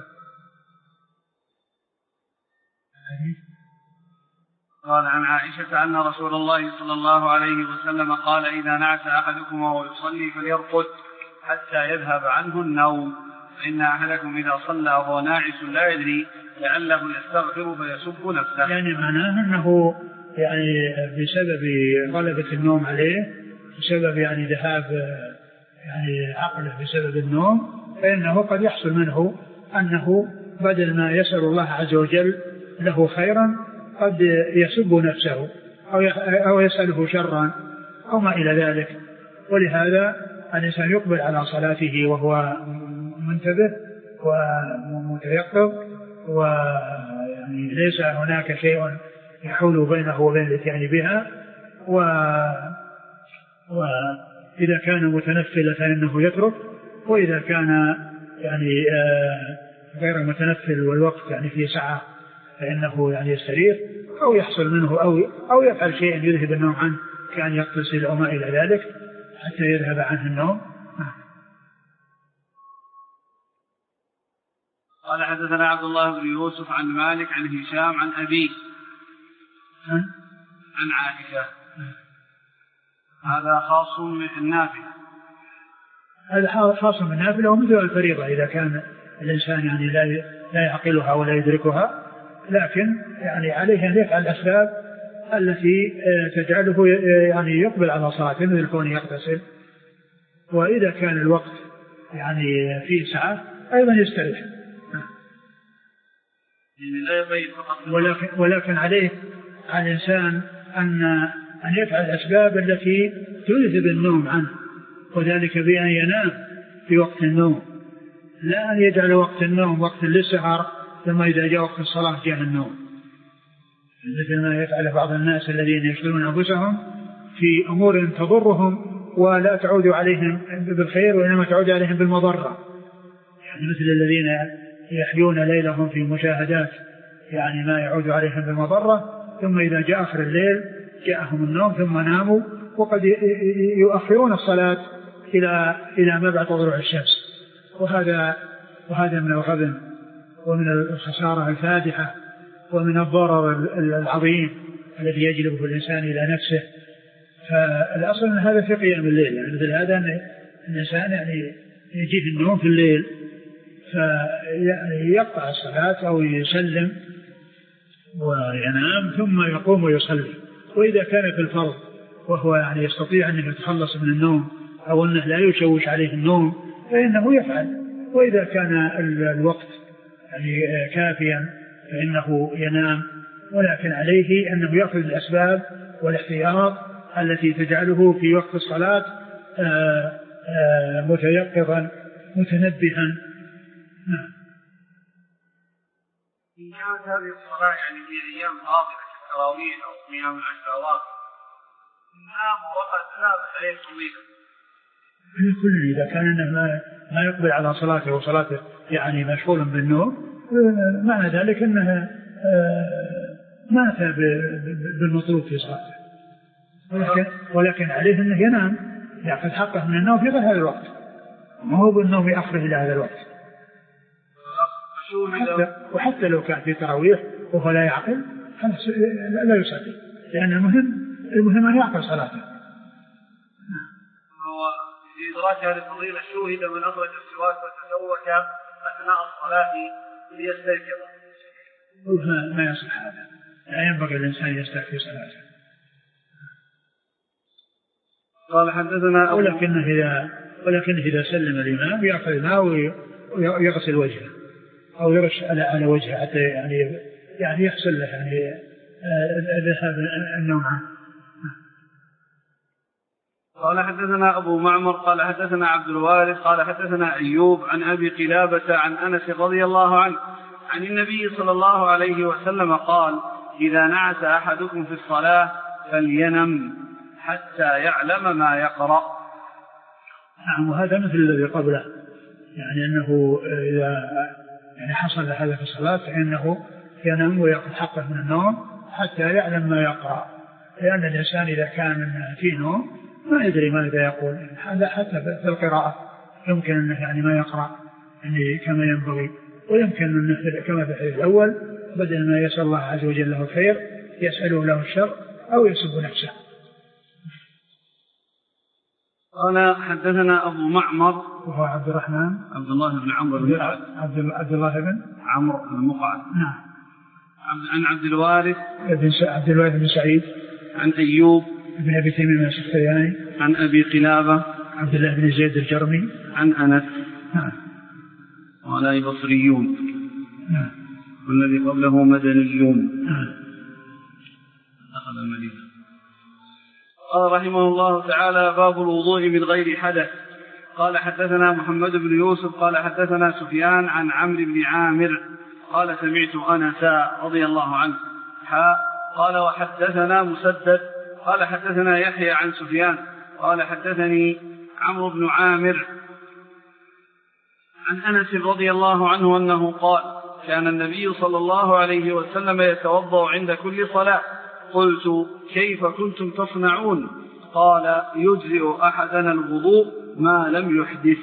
قال عن عائشة أن رسول الله صلى الله عليه وسلم قال إذا نعس أحدكم وهو يصلي فليرقد حتى يذهب عنه النوم، فإن أحدكم إذا صلى وهو ناعس لا يدري لعله يستغفر فيسب نفسه، يعني معناه أنه يعني بسبب غلبة النوم عليه، بسبب يعني ذهاب يعني عقله بسبب النوم، فإنه قد يحصل منه أنه بدل ما يسأل الله عز وجل له خيرا قد يسب نفسه أو يسأله شرا أو ما إلى ذلك. ولهذا الإنسان يقبل على صلاته وهو منتبه ومتيقظ، ويعني ليس هناك شيء يحول بينه وبين الاتيان بها، و... وإذا كان متنفل فإنه يترك، وإذا كان يعني غير متنفل والوقت يعني في ساعة فإنه يعني يستريح أو يحصل منه أو أو يفعل شيء يذهب النوم عنه كان يغتسل أو ما إلى ذلك حتى يذهب عنه النوم. قال حدثنا عبد الله بن يوسف عن مالك عن هشام عن أبيه عن عائشة. هذا خاص من النافلة، هذا خاص من النافلة ومثل الفريضة إذا كان الإنسان يعني لا لا يعقلها ولا يدركها، لكن يعني عليه أن يفعل الأسباب التي تجعله يعني يقبل على صلاته مثل كونه يغتسل، وإذا كان الوقت يعني فيه ساعة أيضا يستريح، ولكن, ولكن عليه على الإنسان أن أن يفعل الأسباب التي تذهب النوم عنه، وذلك بأن ينام في وقت النوم، لا أن يجعل وقت النوم وقت للسهر ثم إذا جاء وقت الصلاة جاء النوم، مثل ما يفعل بعض الناس الذين يشغلون أنفسهم في أمور تضرهم ولا تعود عليهم بالخير وإنما تعود عليهم بالمضرة، يعني مثل الذين يحيون ليلهم في مشاهدات يعني ما يعود عليهم بالمضرة، ثم إذا جاء آخر الليل جاءهم النوم ثم ناموا، وقد يؤخرون الصلاة إلى إلى مبعث طلوع الشمس. وهذا وهذا من الغبن ومن الخسارة الفادحة ومن الضرر العظيم الذي يجلبه الإنسان إلى نفسه. فالأصل أن هذا في قيام الليل، يعني مثل هذا أن الإنسان يعني يجي في النوم في الليل فيقطع الصلاة أو يسلم وينام ثم يقوم ويصلي. وإذا كان في الفرض وهو يعني يستطيع أن يتخلص من النوم أو أنه لا يشوش عليه النوم فإنه يفعل. وإذا كان الوقت يعني كافيا فإنه ينام، ولكن عليه أنه يأخذ الأسباب والاحتياط التي تجعله في وقت الصلاة آآ آآ متيقظا متنبها. نعم. إن كانت هذه الصلاة يعني في أيام فاضلة كالتراويح أو قيام العشر أواخر نام وقد نام عليه طويلا. كل إذا كان إنه ما ما يقبل على صلاته وصلاته يعني مشغول بالنوم، معنى ذلك أنه مات بالمطلوب في صلاته، ولكن, ولكن عليه أنه ينام يأخذ حقه من النوم في غير هذا الوقت، ما هو بالنوم يأخذه إلى هذا الوقت. حتى وحتى لو كان في تراويح وهو لا يعقل لا يصلي، لأن المهم المهم أن يعقل صلاته. هو في إدراك هذه الفضيلة شوهد من أخرج السواك وتسوك أثناء الصلاة ليستيقظ. ما يصلح هذا، لا ينبغي الإنسان يستيقظ في صلاته. قال حدثنا ولكن إذا ولكن إذا سلم الإمام يأخذ الماء ويغسل وجهه أو يرش على على وجهه حتى يعني يعني يحصل له يعني ذهاب النوم عنه. قال حدثنا أبو معمر قال حدثنا عبد الوارث قال حدثنا أيوب عن أبي قلابة عن أنس رضي الله عنه عن النبي صلى الله عليه وسلم قال: إذا نعس أحدكم في الصلاة فلينم حتى يعلم ما يقرأ. نعم، وهذا مثل الذي قبله، يعني أنه إذا يعني حصل هذا في الصلاة فإنه ينام ويأخذ حقه من النوم حتى يعلم ما يقرأ، لأن الإنسان إذا كان في نوم ما يدري ماذا يقول، حتى في القراءة يمكن أنه يعني ما يقرأ يعني كما ينبغي، ويمكن أنه كما في الحديث الأول بدل ما يسأل الله عز وجل له الخير يسأله له الشر أو يسب نفسه. قال حدثنا أبو معمر وهو عبد الرحمن عبد الله بن عمرو بن مقعد عبد الله بن عمرو بن مقعد نعم عن عبد الوارث بن عبد الوارث بن سعيد عن أيوب بن أبي تميم السختياني عن أبي قلابة عبد الله بن زيد الجرمي عن أنس. نعم. ولا بصريون. نعم. والذي قبله مدنيون. نعم. دخل المدينة. قال رحمه الله تعالى: باب الوضوء من غير حدث. قال حدثنا محمد بن يوسف قال حدثنا سفيان عن عمرو بن عامر قال سمعت أنس رضي الله عنه قال وحدثنا مسدد قال حدثنا يحيى عن سفيان قال حدثني عمرو بن عامر عن أنس رضي الله عنه أنه قال: كان النبي صلى الله عليه وسلم يتوضأ عند كل صلاة. قلت: كيف كنتم تصنعون؟ قال: يجزئ أحدنا الوضوء ما لم يحدث.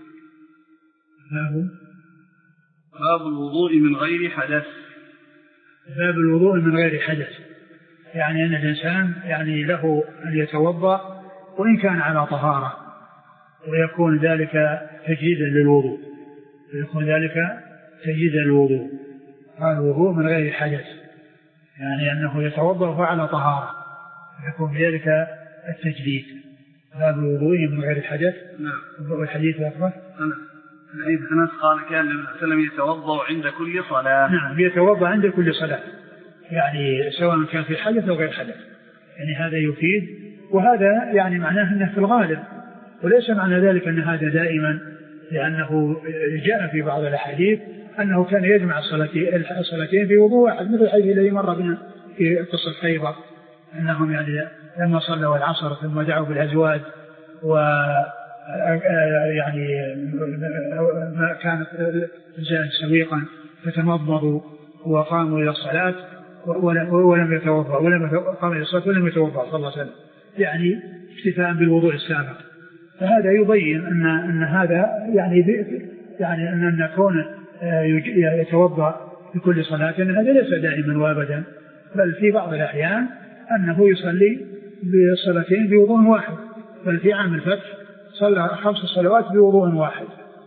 باب الوضوء من غير حدث. باب الوضوء من غير حدث، يعني أن الإنسان يعني له أن يتوضأ وإن كان على طهارة، ويكون ذلك تجديدا للوضوء ويكون ذلك تجديدا للوضوء. قال الوضوء من غير حدث، يعني أنه يتوضأ وهو على طهارة ويكون ذلك التجديد. باب الوضوء من غير حدث. نعم. والحديث الأخبر حديث أنس قال: كان النبي صلى الله عليه وسلم يتوضأ عند كل صلاة. نعم، يتوضأ عند كل صلاة، يعني سواء كان في حدث أو غير حدث، يعني هذا يفيد. وهذا يعني معناه أنه في الغالب، وليس معنى ذلك أن هذا دائما، لأنه جاء في بعض الأحاديث أنه كان يجمع الصلاتين في وضوء واحد، مثل الحديث الذي مر بنا في قصة خيبر أنهم يعني لما صلوا العصر ثم دعوا بالأزواج و يعني ما كانت سويقا فتمضمضوا وقاموا إلى الصلاة ولم يتوضأ ولم قام إلى الصلاة ولم يتوضأ صلى الله عليه وسلم، يعني اكتفاء بالوضوء السابق. فهذا يبين أن أن هذا يعني يعني أن كونه يتوضأ في كل صلاة أن هذا ليس دائما وابدا، بل في بعض الأحيان أنه يصلي بصلاتين بوضوء واحد، بل في عام الفتح صلى خمس صلوات بوضوء واحد.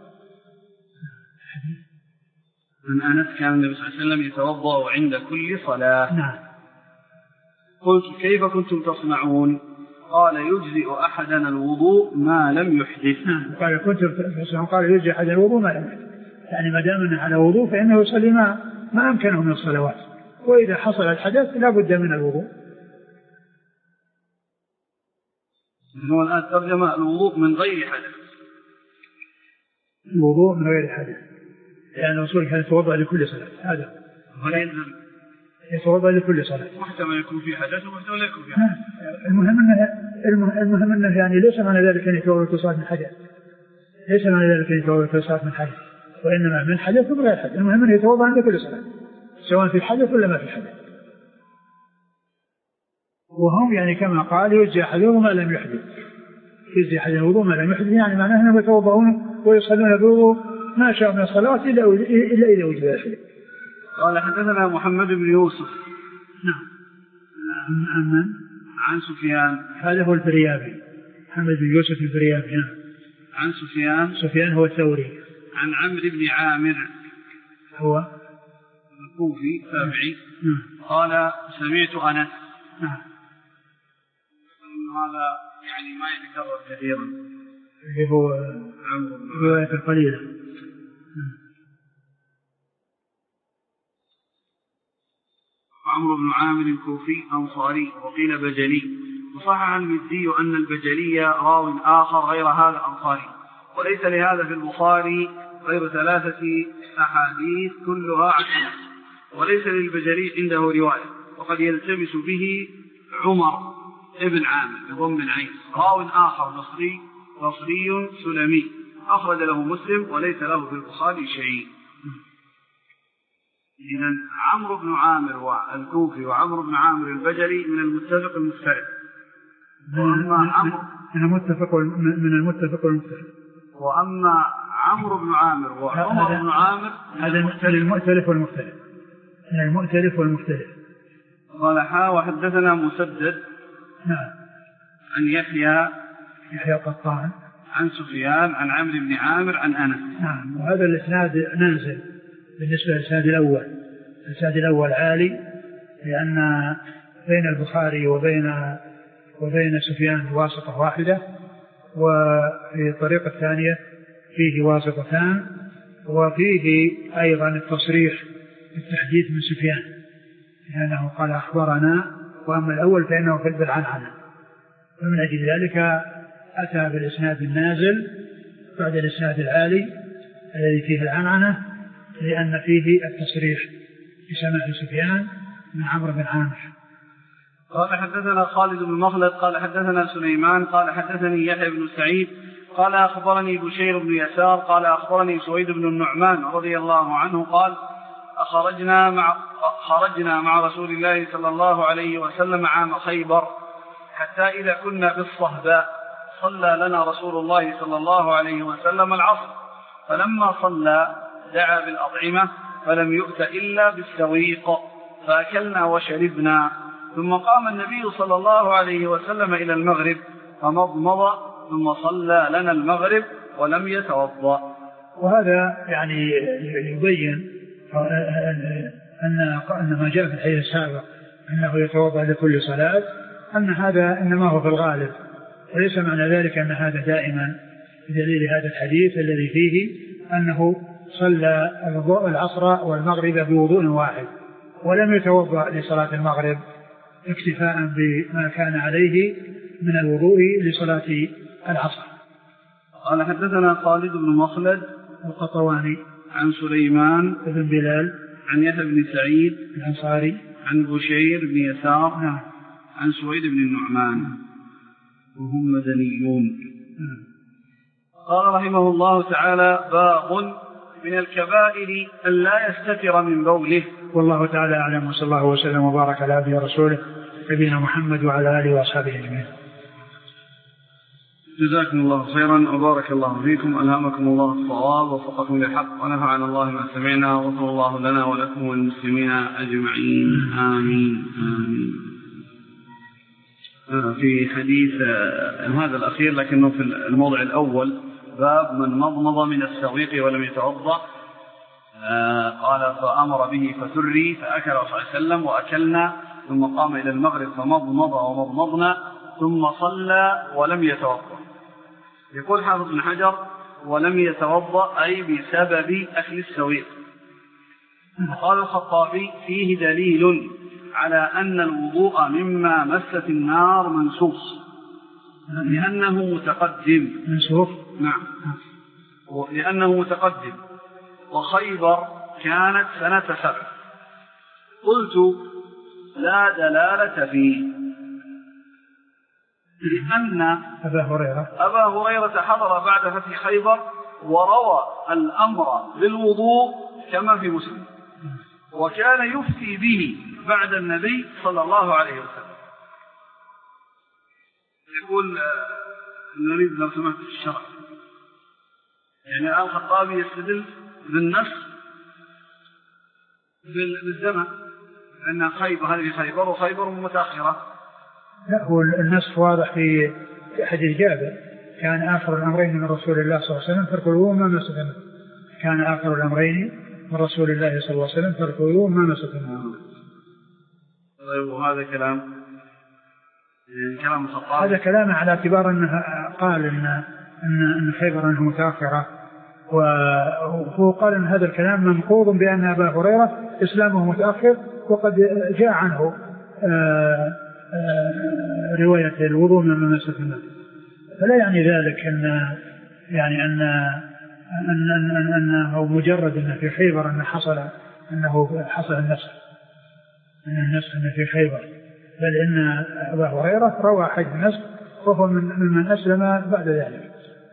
من أنس كان النبي صلى الله عليه وسلم يتوضأ عند كل صلاة. نعم. قلت كيف كنتم تصنعون؟ قال يجزئ أحدنا الوضوء ما لم يحدث. نعم. قال كنتم تصنعون قال يجزئ أحدنا الوضوء ما لم يحدث، يعني ما دام أنه على وضوء فإنه يصلي ما ما أمكنه من الصلوات، وإذا حصل الحدث لا بد من الوضوء. هو الآن ترجم الوضوء من غير حدث. الوضوء من غير حدث يعني الرسول كان يتوضأ لكل صلاة، هذا يتوضأ لكل صلاة، محتمل يكون في حدث ومحتمل لا يكون في حدث. المهم أنه المهم أنه يعني ليس معنى ذلك أن يتوضأ لكل صلاة من حدث، ليس معنى ذلك أن يتوضأ لكل صلاة من حدث، وإنما من حدث ومن غير حدث. المهم أنه يتوضأ عند كل صلاة سواء في حدث ولا ما في حدث. وهم يعني كما قال يجزي أحدهم ما لم يحدث، يجزي أحد الوضوء ما لم يحدث، يعني معناه أنهم يتوضؤون ويصلون بالوضوء ما شاء من الصلاة إلا إلا إذا وجد ذلك. قال حدثنا محمد بن يوسف. نعم. عن عن سفيان. هذا هو الفريابي، محمد بن يوسف الفريابي. نعم. عن سفيان. سفيان هو الثوري. عن عمرو بن عامر هو الكوفي تابعي. نعم. قال سمعت أنس. نعم. هذا يعني ما يتكرر كثيرا، اللي هو رواية القليلة. عمرو بن عامر الكوفي أنصاري وقيل بجلي، وصحح المزي أن البجلي راو آخر غير هذا الأنصاري، وليس لهذا في البخاري غير ثلاثة أحاديث كلها عن أنس، وليس للبجلي عنده رواية، وقد يلتبس به عمر ابن عامر بضم العين، راو آخر مصري مصري سلمي أخرج له مسلم وليس له في البخاري شيء. إذن عمرو بن عامر والكوفي وعمرو بن عامر البجلي من المتفق المختلف. وأما عمرو من المتفق من المتفق المختلف. وأما عمرو بن عامر وعمر بن عامر هذا من المؤتلف والمختلف. من المؤتلف والمختلف. قال حا وحدثنا مسدد. نعم. عن يحيى يحيى القطان عن سفيان عن عمرو بن عامر عن أنس. نعم. وهذا الإسناد نازل بالنسبة للإسناد الأول. الإسناد الأول عالي لأن بين البخاري وبين وبين سفيان واسطة واحدة، وفي الطريقة الثانية فيه واسطتان، وفيه أيضا التصريح بالتحديث من سفيان لأنه قال أخبرنا، وأما الأول فإنه في بالعنعنة، ومن أجل ذلك أتى بالإسناد النازل بعد الإسناد العالي الذي فيه العنعنة، لأن فيه التصريح بسماع سفيان من عمرو بن عامر. قال حدثنا خالد بن مخلد قال حدثنا سليمان قال حدثني يحيى بن سعيد قال أخبرني بشير بن يسار قال أخبرني سويد بن النعمان رضي الله عنه قال خرجنا مع خرجنا مع رسول الله صلى الله عليه وسلم عام خيبر، حتى إذا كنا بالصهباء صلى لنا رسول الله صلى الله عليه وسلم العصر، فلما صلى دعا بالأطعمة فلم يؤت إلا بالسويق، فأكلنا وشربنا، ثم قام النبي صلى الله عليه وسلم إلى المغرب فمضمض ثم صلى لنا المغرب ولم يتوضأ. وهذا يعني يبين أن أن ما جاء في الحديث السابق أنه يتوضأ لكل صلاة، أن هذا إنما هو في الغالب، وليس معنى ذلك أن هذا دائما، بدليل هذا الحديث الذي فيه أنه صلى العصر والمغرب بوضوء واحد ولم يتوضأ لصلاة المغرب اكتفاء بما كان عليه من الوضوء لصلاة العصر. قال حدثنا خالد بن مخلد القطواني عن سليمان بن بلال عن يحيى بن سعيد الأنصاري عن بشير بن يسار نعم. عن سويد بن النعمان، وهم مدنيون. قال رحمه الله تعالى: باب من الكبائر أن لا يستتر من بوله. والله تعالى أعلم، وصلى الله وسلم وبارك على عبده ورسوله نبينا محمد وعلى آله وأصحابه أجمعين. جزاكم الله خيرا وبارك الله فيكم، ألهمكم الله الصواب ووفقكم للحق ونفعنا الله ما سمعنا، وغفر الله لنا ولكم والمسلمين أجمعين، آمين آمين. في حديث هذا الأخير لكنه في الموضع الأول، باب من مضمض من السويق ولم يتوضأ. قال: فأمر به فسري فأكل صلى الله عليه وسلم وأكلنا، ثم قام إلى المغرب فمضمض ومضمضنا، ثم صلى ولم يتوضأ. يقول حافظ بن حجر: ولم يتوضأ أي بسبب أكل السويق. قال الخطابي: فيه دليل على أن الوضوء مما مست النار منسوخ لأنه متقدم. منسوخ؟ نعم، لأنه متقدم، وخيبر كانت سنة سبع. قلت: لا دلالة فيه، لأن أبا هريرة أبا هريرة حضر بعد فتح خيبر وروى الأمر بالوضوء كما في مسلم، وكان يفتي به بعد النبي صلى الله عليه وسلم. يقول نريد لو سمحت في الشرع، يعني الآن الخطابي يستدل بالنص بالزمن، لأن خيبر هذه خيبر وخيبر متأخرة. لا، هو النص واضح في حديث جابر: كان آخر الأمرين من رسول الله صلى الله عليه وسلم ترك الوضوء ما مست النار. كان آخر الأمرين من رسول الله صلى الله عليه وسلم ترك الوضوء ما مست النار. طيب، وهذا كلام كلام الخطابي، هذا كلامه على اعتبار أنه قال إن أن أن خيبر أنه متأخرة، وهو قال أن هذا الكلام منقوض بأن أبا هريرة إسلامه متأخر، وقد جاء عنه آآ آآ رواية الوضوء من مست النار. فلا يعني ذلك أن يعني أن أن أن أنه مجرد أن في خيبر أن حصل أنه حصل النسخ أن النسخ أن في خيبر، بل إن أبا هريرة روى حج النسخ وهو من من أسلم بعد ذلك.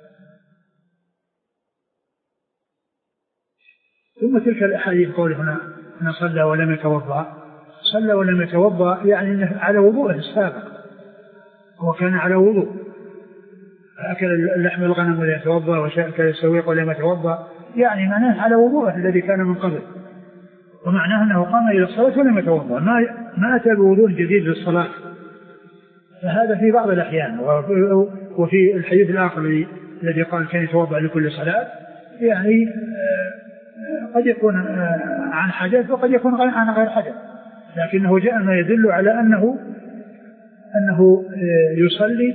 ثم تلك الأحاديث قول هنا أن صلى ولم يتوضأ، صلى ولم يتوضأ يعني على وضوءه السابق، وكان على وضوء. أكل اللحم الغنم ولا يتوضأ، وأكل السويق ولم يتوضأ، يعني معناه على وضوءه الذي كان من قبل، ومعناه أنه قام إلى الصلاة ولم يتوضأ، ما ما أتى بوضوء جديد للصلاة. فهذا في بعض الأحيان. وفي الحديث الآخر الذي قال كان يتوضأ لكل صلاة، يعني قد يكون عن حدث وقد يكون عن غير حدث، لكنه جاء ما يدل على أنه أنه يصلي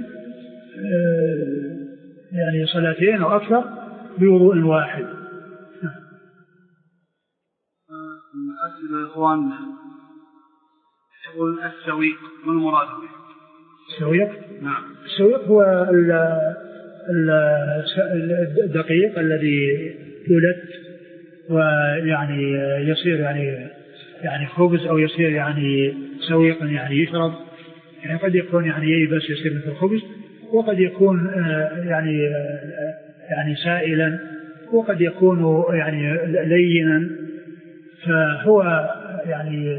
يعني صلاتين أو أكثر بوضوء واحد. أسئلة الإخوان. يقول: السويق ما المراد به؟ السويق؟ نعم، السويق هو الدقيق الذي يلت ويعني يصير يعني يعني خبز، أو يصير يعني سويق يعني يشرب، يعني قد يكون يعني ييبس يصير مثل الخبز، وقد يكون يعني يعني سائلا، وقد يكون يعني لينا. فهو يعني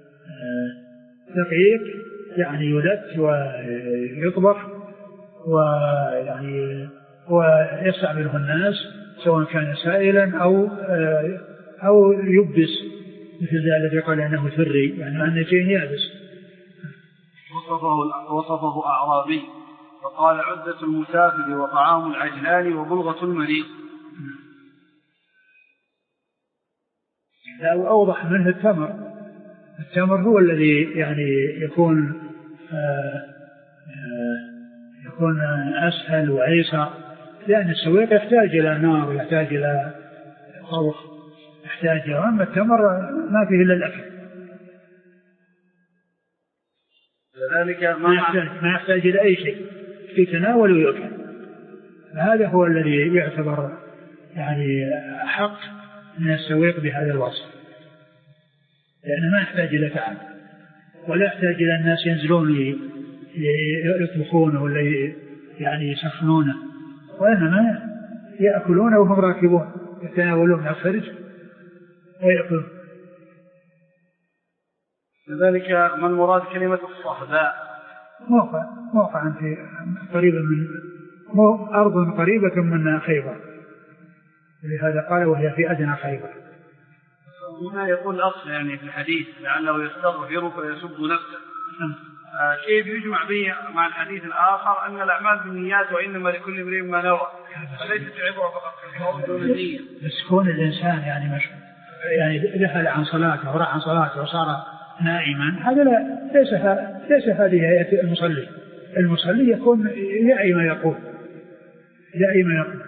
دقيق يعني يلت ويطبخ ويعني ويستعمله الناس، سواء كان سائلا أو أو يبس، مثل ذلك يقال أنه ثري، يعني أنه شيء يابس. وصفه, وصفه أعرابي فقال: عدة المسافر وطعام العجلان وبلغة المريض. لا، وأوضح منه التمر. التمر هو الذي يعني يكون آآ آآ يكون أسهل وأيسر، لأن السويق يحتاج إلى نار ويحتاج إلى طبخ، يحتاج. أما التمر ما فيه إلا الأكل، لذلك ما يحتاج, ما يحتاج إلى أي شيء، في تناول ويؤكل. فهذا هو الذي يعتبر يعني حق من السويق بهذا الوصف، لأنه ما يحتاج إلى تعب، ولا يحتاج إلى الناس ينزلون يطبخونه ولا يعني يسخنونه، وإنما يأكلون وهم راكبون يتناولون من الخرج ويأكلون. لذلك ما المراد كلمة الصهباء؟ موقع موقع في قريبا من أرض قريبة من خيبر، لهذا قال وهي في أدنى خيبر. هنا يقول الأصل يعني في الحديث لعله يستغفر فيسب نفسه، آه كيف يجمع به مع الحديث الآخر أن الأعمال بالنيات وإنما لكل امرئ ما نوى، فليست عبرة فقط بالقول دون النية. بس كون الإنسان يعني مش يعني دخل عن صلاته وراح عن صلاته وصار نائما، هذا لا ليس ليس هذه هيئة المصلي. المصلي يكون يعي ما يقول يعي ما يقول.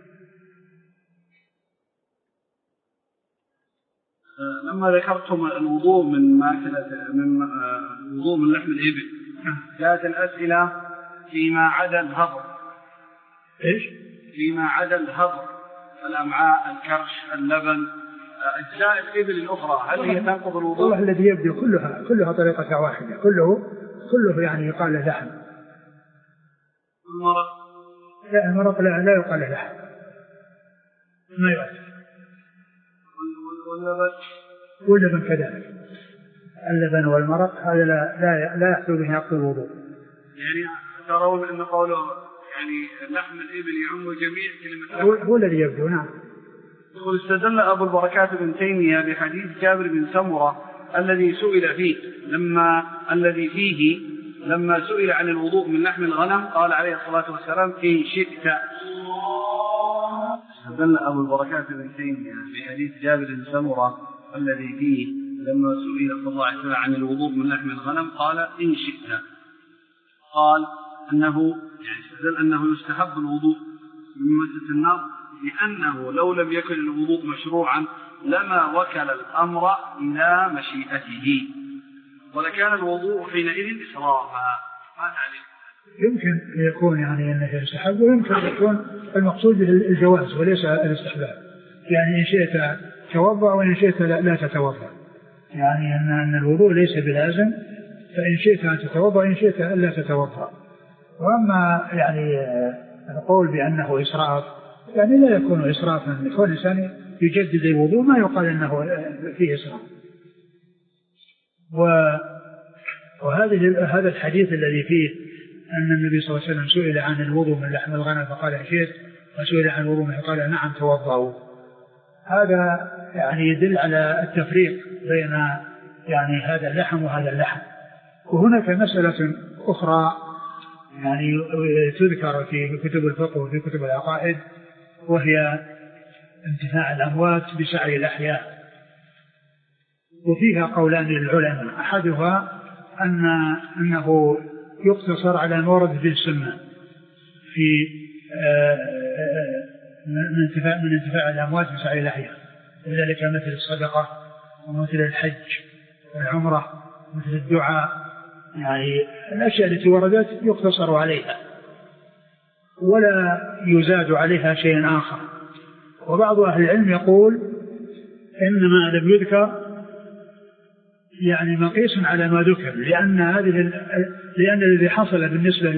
لما ذكرتم الوضوء من ماكلة من الوضوء من لحم الإبل جاءت الأسئلة فيما عدا الهضر. إيش؟ فيما عدا الهضر، الأمعاء، الكرش، اللبن، أجزاء الإبل الأخرى هل هي تنقض الوضوء؟ والله الذي يبدو كلها كلها طريقة واحدة، كله كله يعني يقال له لحم. المرق؟ لا المرق لا, لا يقال له لحم، ما يؤثر. واللبن؟ واللبن كذلك، اللبن والمرق هذا لا لا لا يحصل به نقض الوضوء. يعني ترون أن قوله يعني لحم الإبل يعم جميع كلمة هو, هو الذي يبدو. نعم. واستدل أبو البركات بن تيمية بحديث جابر بن سمرة الذي سئل فيه لما الذي فيه لما سئل عن الوضوء من لحم الغنم قال عليه الصلاة والسلام إن شئت. استدل أبو البركات بن تيمية بحديث جابر بن سمرة الذي فيه لما سئل صلى الله عليه وسلم عن الوضوء من لحم الغنم قال إن شئت. قال أنه يعني استدل أنه يستحب الوضوء من مسة النار لأنه لو لم يكن الوضوء مشروعا لما وكل الأمر إلى مشيئته ولكان الوضوء حينئذ إسرافا. ما تعليق؟ يمكن يكون يعني أنه يستحب، ويمكن يكون المقصود الجواز وليس الاستحباب. يعني إن شئت توضأ وإن شئت لا, لا تتوضأ، يعني أن, أن الوضوء ليس بلازم، فإن شئت أن تتوضأ وإن شئت أن لا تتوضأ. وأما يعني القول بأنه إسراف يعني لا يكون إسرافا، يكون الإنسان يجدد الوضوء ما يقال أنه فيه إسراف. وهذا هذا الحديث الذي فيه أن النبي صلى الله عليه وسلم سئل عن الوضوء من لحم الغنم فقال إن شئت، وسئل عن الوضوء منه قال نعم توضأوا، هذا يعني يدل على التفريق بين يعني هذا اللحم وهذا اللحم. وهناك مسألة أخرى يعني تذكر في كتب الفقه وفي كتب العقائد، وهي انتفاع الأموات بسعي الأحياء، وفيها قولان للعلماء. أحدها أن أنه يقتصر على ما ورد في السنة في من انتفاع من انتفاع الأموات بسعي الأحياء، ذلك مثل الصدقة ومثل الحج والعمرة مثل الدعاء، يعني الأشياء التي وردت يقتصر عليها ولا يزاد عليها شيء آخر. وبعض أهل العلم يقول إنما لم يذكر يعني مقيس على ما ذكر، لأن هذه لأن الذي حصل بالنسبة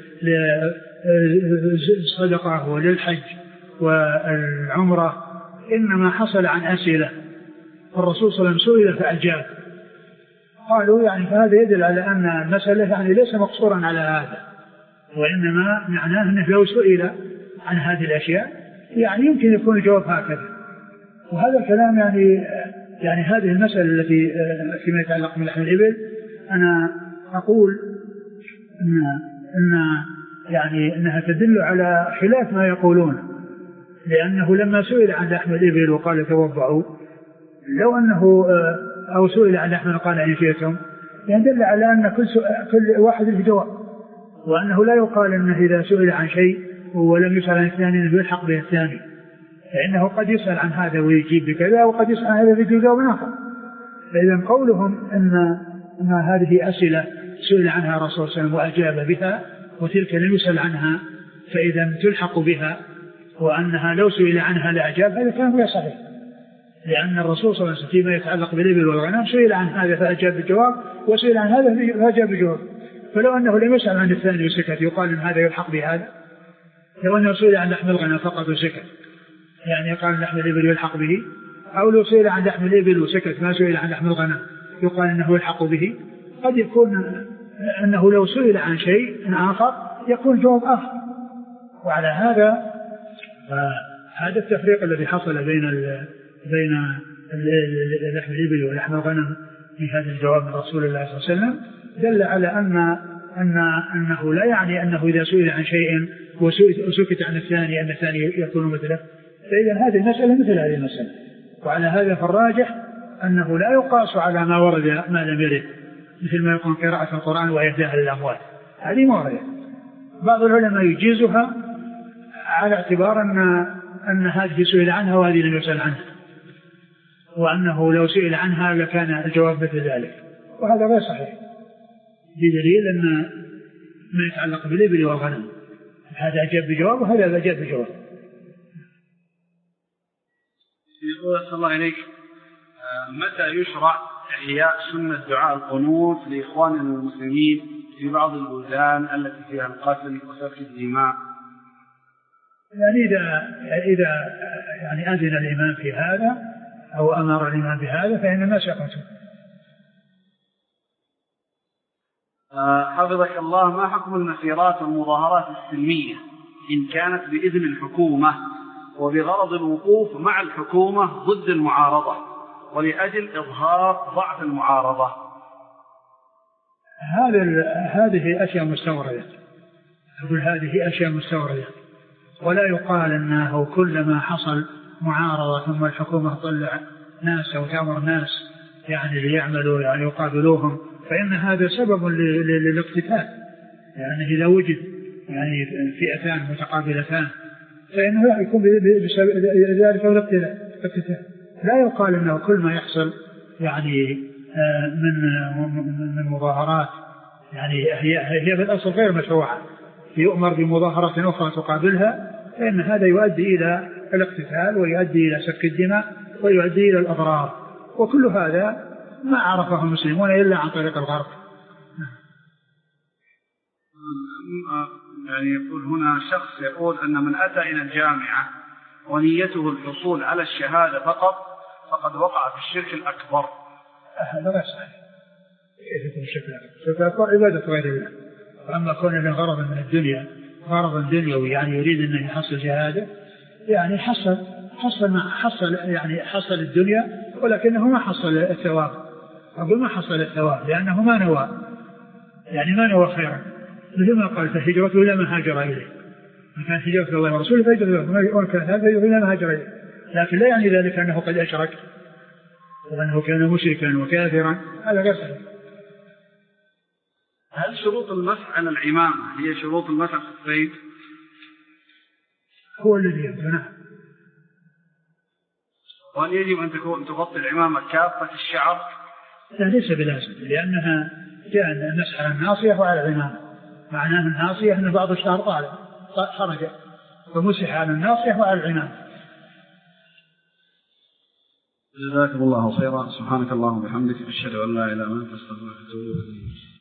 للصدقة وللحج والعمرة إنما حصل عن أسئلة، الرسول صلى الله عليه وسلم سئل فأجاب. قالوا يعني فهذا يدل على أن المسألة يعني ليس مقصورا على هذا، وإنما معناه أنه لو سئل عن هذه الأشياء يعني يمكن يكون الجواب هكذا. وهذا الكلام يعني يعني هذه المسألة التي فيما يتعلق بلحم الإبل أنا أقول إن إن يعني أنها تدل على خلاف ما يقولون، لأنه لما سئل عن لحم الإبل وقال توضعوا، لو أنه أو سئل عن لحم قال إن شئتم، يدل على أن كل كل واحد له جواب، وأنه لا يقال أنه إذا سئل عن شيء ولم يسأل عن الثاني أنه يلحق به الثاني، فإنه قد يسأل عن هذا ويجيب بكذا وقد يسأل عن هذا ويجيب جواب آخر. فإذا قولهم أن أن هذه أسئلة سئل عنها الرسول صلى الله عليه وسلم وأجاب بها وتلك لم يسأل عنها، فإذا تلحق بها، وأنها لو سئل عنها لأجاب، هذا كان غير صحيح، لأن الرسول صلى الله عليه وسلم فيما يتعلق بالإبل والغنم سئل عن هذا فأجاب بالجواب، وسئل عن هذا فأجاب بالجواب. فلو أنه لم يسأل عن الثاني وسكت يقال أن هذا يلحق بهذا، لو أنه سئل عن لحم الغنم فقط وسكت يعني قال لحم الإبل يلحق به، أو لو سئل عن لحم الإبل وسكت ما سئل عن لحم الغنم يقال أنه يلحق به. قد يكون أنه لو سئل عن شيء آخر يكون جواب آخر. وعلى هذا هذا التفريق الذي حصل بين ال بين لحم الإبل ولحم الغنم في هذا الجواب من رسول الله صلى الله عليه وسلم دل على أن أن أنه لا يعني أنه إذا سئل عن شيء وسكت عن الثاني أن الثاني يكون مثله. فإذا هذه المسألة مثل هذه المسألة. وعلى هذا فالراجح أنه لا يقاس على ما ورد ما لم يرد، مثل ما يكون قراءة القرآن وإهداء للأموات، هذه ما وردت. بعض العلماء يجيزها على اعتبار أن أن هذه سئل عنها وهذه لم يسأل عنها، وأنه لو سئل عنها لكان الجواب مثل ذلك، وهذا غير صحيح بدليل أن ما يتعلق بالإبل والغنم هذا أجاب بجواب وهذا أجاب بجواب. يقول صلى الله عليك متى يشرع إحياء سنة دعاء القنوت لإخواننا المسلمين في بعض البلدان التي فيها القتل وسفك الدماء؟ يعني إذا إذا يعني أذن الإمام في هذا أو أمر الإمام بهذا فإن الناس يقنطون. حفظك الله، ما حكم المسيرات والمظاهرات السلمية إن كانت بإذن الحكومة وبغرض الوقوف مع الحكومة ضد المعارضة ولأجل إظهار ضعف المعارضة؟ هذه هذه أشياء مستوردة. أقول هذه أشياء مستوردة، ولا يقال أنه كلما حصل معارضة ثم الحكومة تطلع ناس أو تأمر ناس يعني ليعملوا يعني يقابلوهم فإن هذا سبب للاقتتال. يعني إذا وجد يعني فئتان متقابلتان فإنه يكون بسبب ذلك الاقتتال. لا يقال أنه كل ما يحصل يعني من من مظاهرات يعني هي هي بالأصل غير مشروعة يؤمر بمظاهرة أخرى تقابلها فإن هذا يؤدي إلى الاقتتال ويؤدي إلى سفك الدماء ويؤدي إلى الأضرار، وكل هذا ما عرفه المسلمون إلا عن طريق الغرب. يعني يقول هنا شخص يقول أن من أتى إلى الجامعة ونيته الحصول على الشهادة فقط فقد وقع في الشرك الأكبر. هذا لا صحيح. كيف يكون الشرك الأكبر؟ الشرك الأكبر عبادة غير الله. أما كون له غرض من الدنيا غرض دنيوي يعني يريد أن يحصل شهادة يعني حصل حصل ما حصل يعني حصل الدنيا ولكنه ما حصل الثواب. أقول ما حصل الثواب لأنه ما نوى يعني ما نوى خيرا، مثل ما قال فهجرته إلى ما هاجر إليه. من كانت هجرته الله ورسوله فهجرته ومن كانت هذا إلى ما هاجر إليه، لكن لا يعني ذلك أنه قد أشرك وأنه كان مشركا وكافرا، هذا غير صحيح. هل شروط المسح على العمامة هي شروط المسح في الصيد؟ هو الذي يمكنه. وهل يجب أن تكون تغطي العمامة كافة الشعر؟ لا ليس بلازم، لأنها جاء المسح على الناصية وعلى العمامة، معناه الناصية أن بعض الشعر طالع خرج فمسح على الناصية وعلى العمامة. جزاكم الله خيرا. سبحانك اللهم وبحمدك أشهد أن لا إله إلا أنت أستغفرك وأتوب إليك.